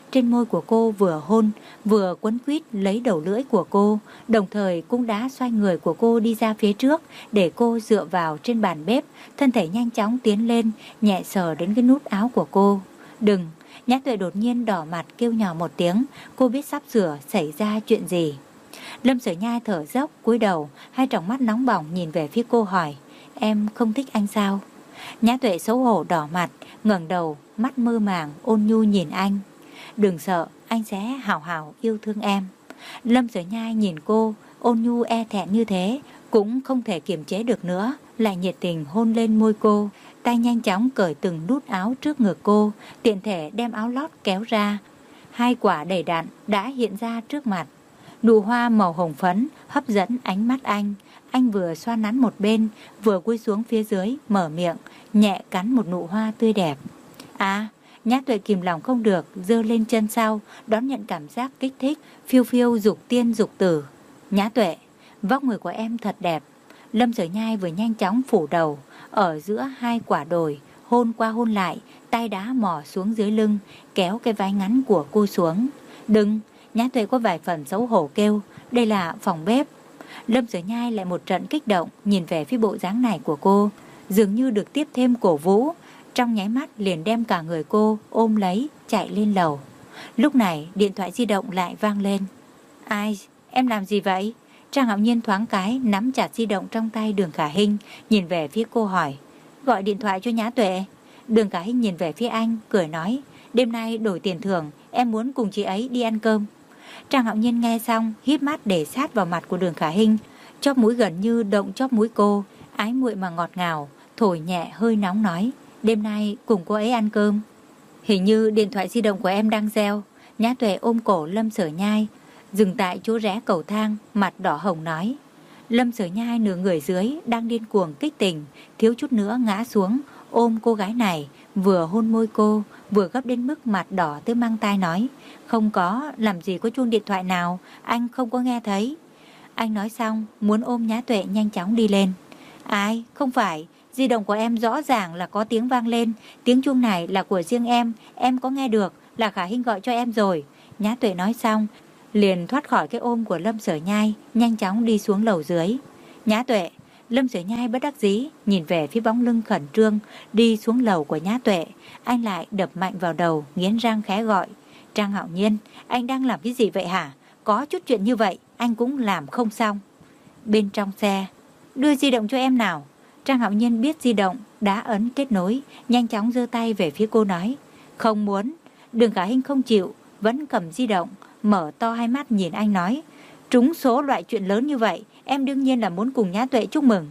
Speaker 1: trên môi của cô vừa hôn, vừa quấn quýt lấy đầu lưỡi của cô, đồng thời cũng đã xoay người của cô đi ra phía trước để cô dựa vào trên bàn bếp, thân thể nhanh chóng tiến lên, nhẹ sờ đến cái nút áo của cô. Đừng! Nhã Tuệ đột nhiên đỏ mặt kêu nhỏ một tiếng, cô biết sắp sửa xảy ra chuyện gì. Lâm Sở Nhai thở dốc cúi đầu, hai tròng mắt nóng bỏng nhìn về phía cô hỏi, em không thích anh sao? Nhã Tuệ xấu hổ đỏ mặt, ngẩng đầu, mắt mơ màng ôn nhu nhìn anh. Đừng sợ, anh sẽ hảo hảo yêu thương em. Lâm Sở Nhai nhìn cô ôn nhu e thẹn như thế, cũng không thể kiềm chế được nữa, lại nhiệt tình hôn lên môi cô, tay nhanh chóng cởi từng nút áo trước ngực cô, tiện thể đem áo lót kéo ra. Hai quả đầy đặn đã hiện ra trước mặt. Nụ hoa màu hồng phấn hấp dẫn ánh mắt anh. Anh vừa xoa nắn một bên, vừa cúi xuống phía dưới, mở miệng, nhẹ cắn một nụ hoa tươi đẹp. À, Nhã Tuệ kìm lòng không được, giơ lên chân sau, đón nhận cảm giác kích thích, phiêu phiêu dục tiên dục tử. Nhã Tuệ, vóc người của em thật đẹp. Lâm Sở Nhai vừa nhanh chóng phủ đầu, ở giữa hai quả đồi, hôn qua hôn lại, tay đá mò xuống dưới lưng, kéo cái váy ngắn của cô xuống. Đừng! Nhã Tuệ có vài phần xấu hổ kêu, đây là phòng bếp. Lâm Sở Nhai lại một trận kích động, nhìn về phía bộ dáng này của cô, dường như được tiếp thêm cổ vũ, trong nháy mắt liền đem cả người cô ôm lấy, chạy lên lầu. Lúc này điện thoại di động lại vang lên. Ai? Em làm gì vậy? Trang Hạo Nhiên thoáng cái nắm chặt di động trong tay Đường Khả Hinh, nhìn về phía cô hỏi, gọi điện thoại cho Nhã Tuệ. Đường Khả Hinh nhìn về phía anh, cười nói, đêm nay đổi tiền thưởng, em muốn cùng chị ấy đi ăn cơm. Trang Hạo Nhiên nghe xong, híp mắt để sát vào mặt của Đường Khả Hinh, chóp mũi gần như động chóp mũi cô, ái muội mà ngọt ngào, thổi nhẹ hơi nóng nói, đêm nay cùng cô ấy ăn cơm. Hình như điện thoại di động của em đang reo. Nhã Tuệ ôm cổ Lâm Sở Nhai, dừng tại chỗ rẽ cầu thang, mặt đỏ hồng nói. Lâm Sở Nhai nửa người dưới đang điên cuồng kích tình, thiếu chút nữa ngã xuống, ôm cô gái này, vừa hôn môi cô, vừa gấp đến mức mặt đỏ tới mang tai nói, không có, làm gì có chuông điện thoại nào, anh không có nghe thấy. Anh nói xong, muốn ôm Nhã Tuệ nhanh chóng đi lên. Ai, không phải, di động của em rõ ràng là có tiếng vang lên, tiếng chuông này là của riêng em, em có nghe được, là Khả Hinh gọi cho em rồi. Nhã Tuệ nói xong, liền thoát khỏi cái ôm của Lâm Sở Nhai, nhanh chóng đi xuống lầu dưới. Nhã Tuệ! Lâm Sở Nhai bất đắc dĩ nhìn về phía bóng lưng khẩn trương đi xuống lầu của Nhã Tuệ, anh lại đập mạnh vào đầu, nghiến răng khẽ gọi, Trang Hạo Nhiên, anh đang làm cái gì vậy hả? Có chút chuyện như vậy anh cũng làm không xong. Bên trong xe, đưa di động cho em nào. Trang Hạo Nhiên biết di động đã ấn kết nối, nhanh chóng giơ tay về phía cô nói, không muốn. Đường Khả Hinh không chịu, vẫn cầm di động, mở to hai mắt nhìn anh nói, trúng số loại chuyện lớn như vậy, em đương nhiên là muốn cùng Nhã Tuệ chúc mừng.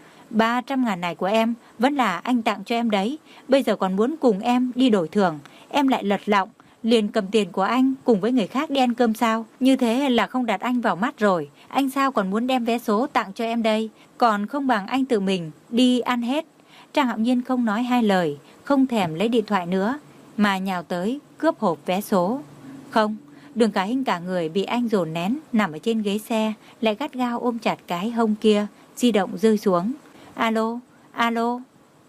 Speaker 1: Ba trăm ngàn này của em vẫn là anh tặng cho em đấy, bây giờ còn muốn cùng em đi đổi thưởng, em lại lật lọng, liền cầm tiền của anh cùng với người khác đi ăn cơm sao? Như thế là không đặt anh vào mắt rồi, anh sao còn muốn đem vé số tặng cho em đây, còn không bằng anh tự mình đi ăn hết. Trang Hạo Nhiên không nói hai lời, không thèm lấy điện thoại nữa, mà nhào tới cướp hộp vé số. Không, Đường Khả Hinh cả người bị anh dồn nén, nằm ở trên ghế xe, lại gắt gao ôm chặt cái hông kia, di động rơi xuống. Alo, alo,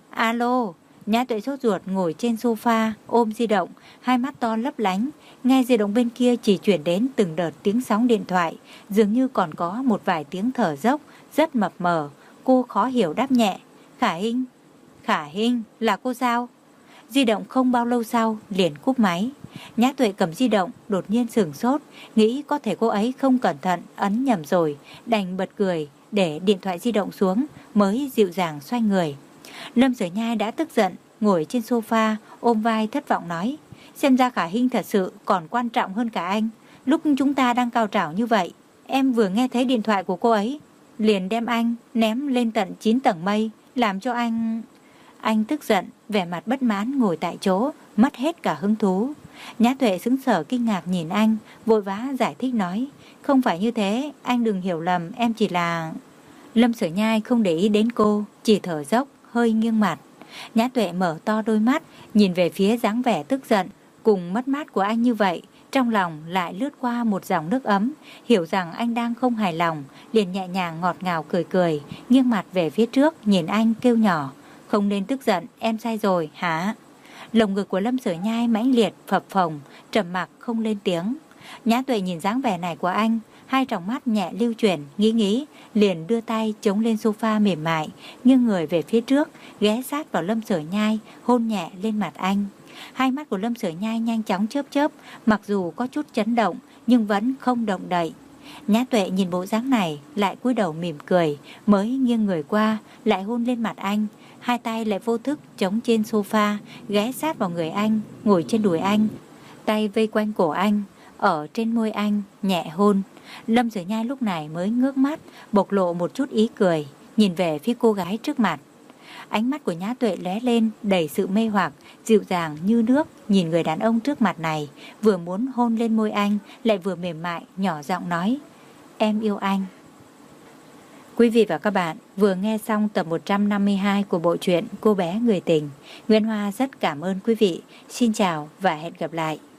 Speaker 1: alo. Nhã Tuệ sốt ruột ngồi trên sofa, ôm di động, hai mắt to lấp lánh, nghe di động bên kia chỉ chuyển đến từng đợt tiếng sóng điện thoại, dường như còn có một vài tiếng thở dốc, rất mập mờ. Cô khó hiểu đáp nhẹ, Khả Hinh, Khả Hinh, là cô sao? Di động không bao lâu sau liền cúp máy. Nhã Tuệ cầm di động, đột nhiên sửng sốt, nghĩ có thể cô ấy không cẩn thận ấn nhầm rồi, đành bật cười, để điện thoại di động xuống, mới dịu dàng xoay người. Lâm Sở Nhai đã tức giận, ngồi trên sofa, ôm vai thất vọng nói, xem ra Khả Hinh thật sự còn quan trọng hơn cả anh. Lúc chúng ta đang cao trào như vậy, em vừa nghe thấy điện thoại của cô ấy, liền đem anh ném lên tận chín tầng mây, làm cho anh... Anh tức giận, vẻ mặt bất mãn ngồi tại chỗ, mất hết cả hứng thú. Nhã Tuệ sững sờ kinh ngạc nhìn anh, vội vã giải thích nói, không phải như thế, anh đừng hiểu lầm, em chỉ là... Lâm Sở Nhai không để ý đến cô, chỉ thở dốc, hơi nghiêng mặt. Nhã Tuệ mở to đôi mắt, nhìn về phía dáng vẻ tức giận, cùng mất mát của anh như vậy, trong lòng lại lướt qua một dòng nước ấm, hiểu rằng anh đang không hài lòng, liền nhẹ nhàng ngọt ngào cười cười, nghiêng mặt về phía trước, nhìn anh kêu nhỏ, không nên tức giận, em sai rồi, hả? Lồng ngực của Lâm Sở Nhai mãnh liệt phập phồng, trầm mặc không lên tiếng. Nhã Tuệ nhìn dáng vẻ này của anh, hai tròng mắt nhẹ lưu chuyển, nghĩ nghĩ, liền đưa tay chống lên sofa mềm mại, nghiêng người về phía trước, ghé sát vào Lâm Sở Nhai, hôn nhẹ lên mặt anh. Hai mắt của Lâm Sở Nhai nhanh chóng chớp chớp, mặc dù có chút chấn động, nhưng vẫn không động đậy. Nhã Tuệ nhìn bộ dáng này, lại cúi đầu mỉm cười, mới nghiêng người qua, lại hôn lên mặt anh. Hai tay lại vô thức chống trên sofa, ghé sát vào người anh, ngồi trên đùi anh, tay vây quanh cổ anh, ở trên môi anh, nhẹ hôn. Lâm Sở Nhai lúc này mới ngước mắt, bộc lộ một chút ý cười, nhìn về phía cô gái trước mặt. Ánh mắt của Nhã Tuệ lóe lên đầy sự mê hoặc, dịu dàng như nước, nhìn người đàn ông trước mặt này, vừa muốn hôn lên môi anh, lại vừa mềm mại, nhỏ giọng nói, em yêu anh. Quý vị và các bạn vừa nghe xong tập một trăm năm mươi hai của bộ truyện Cô bé người tình. Nguyễn Hoa rất cảm ơn quý vị. Xin chào và hẹn gặp lại.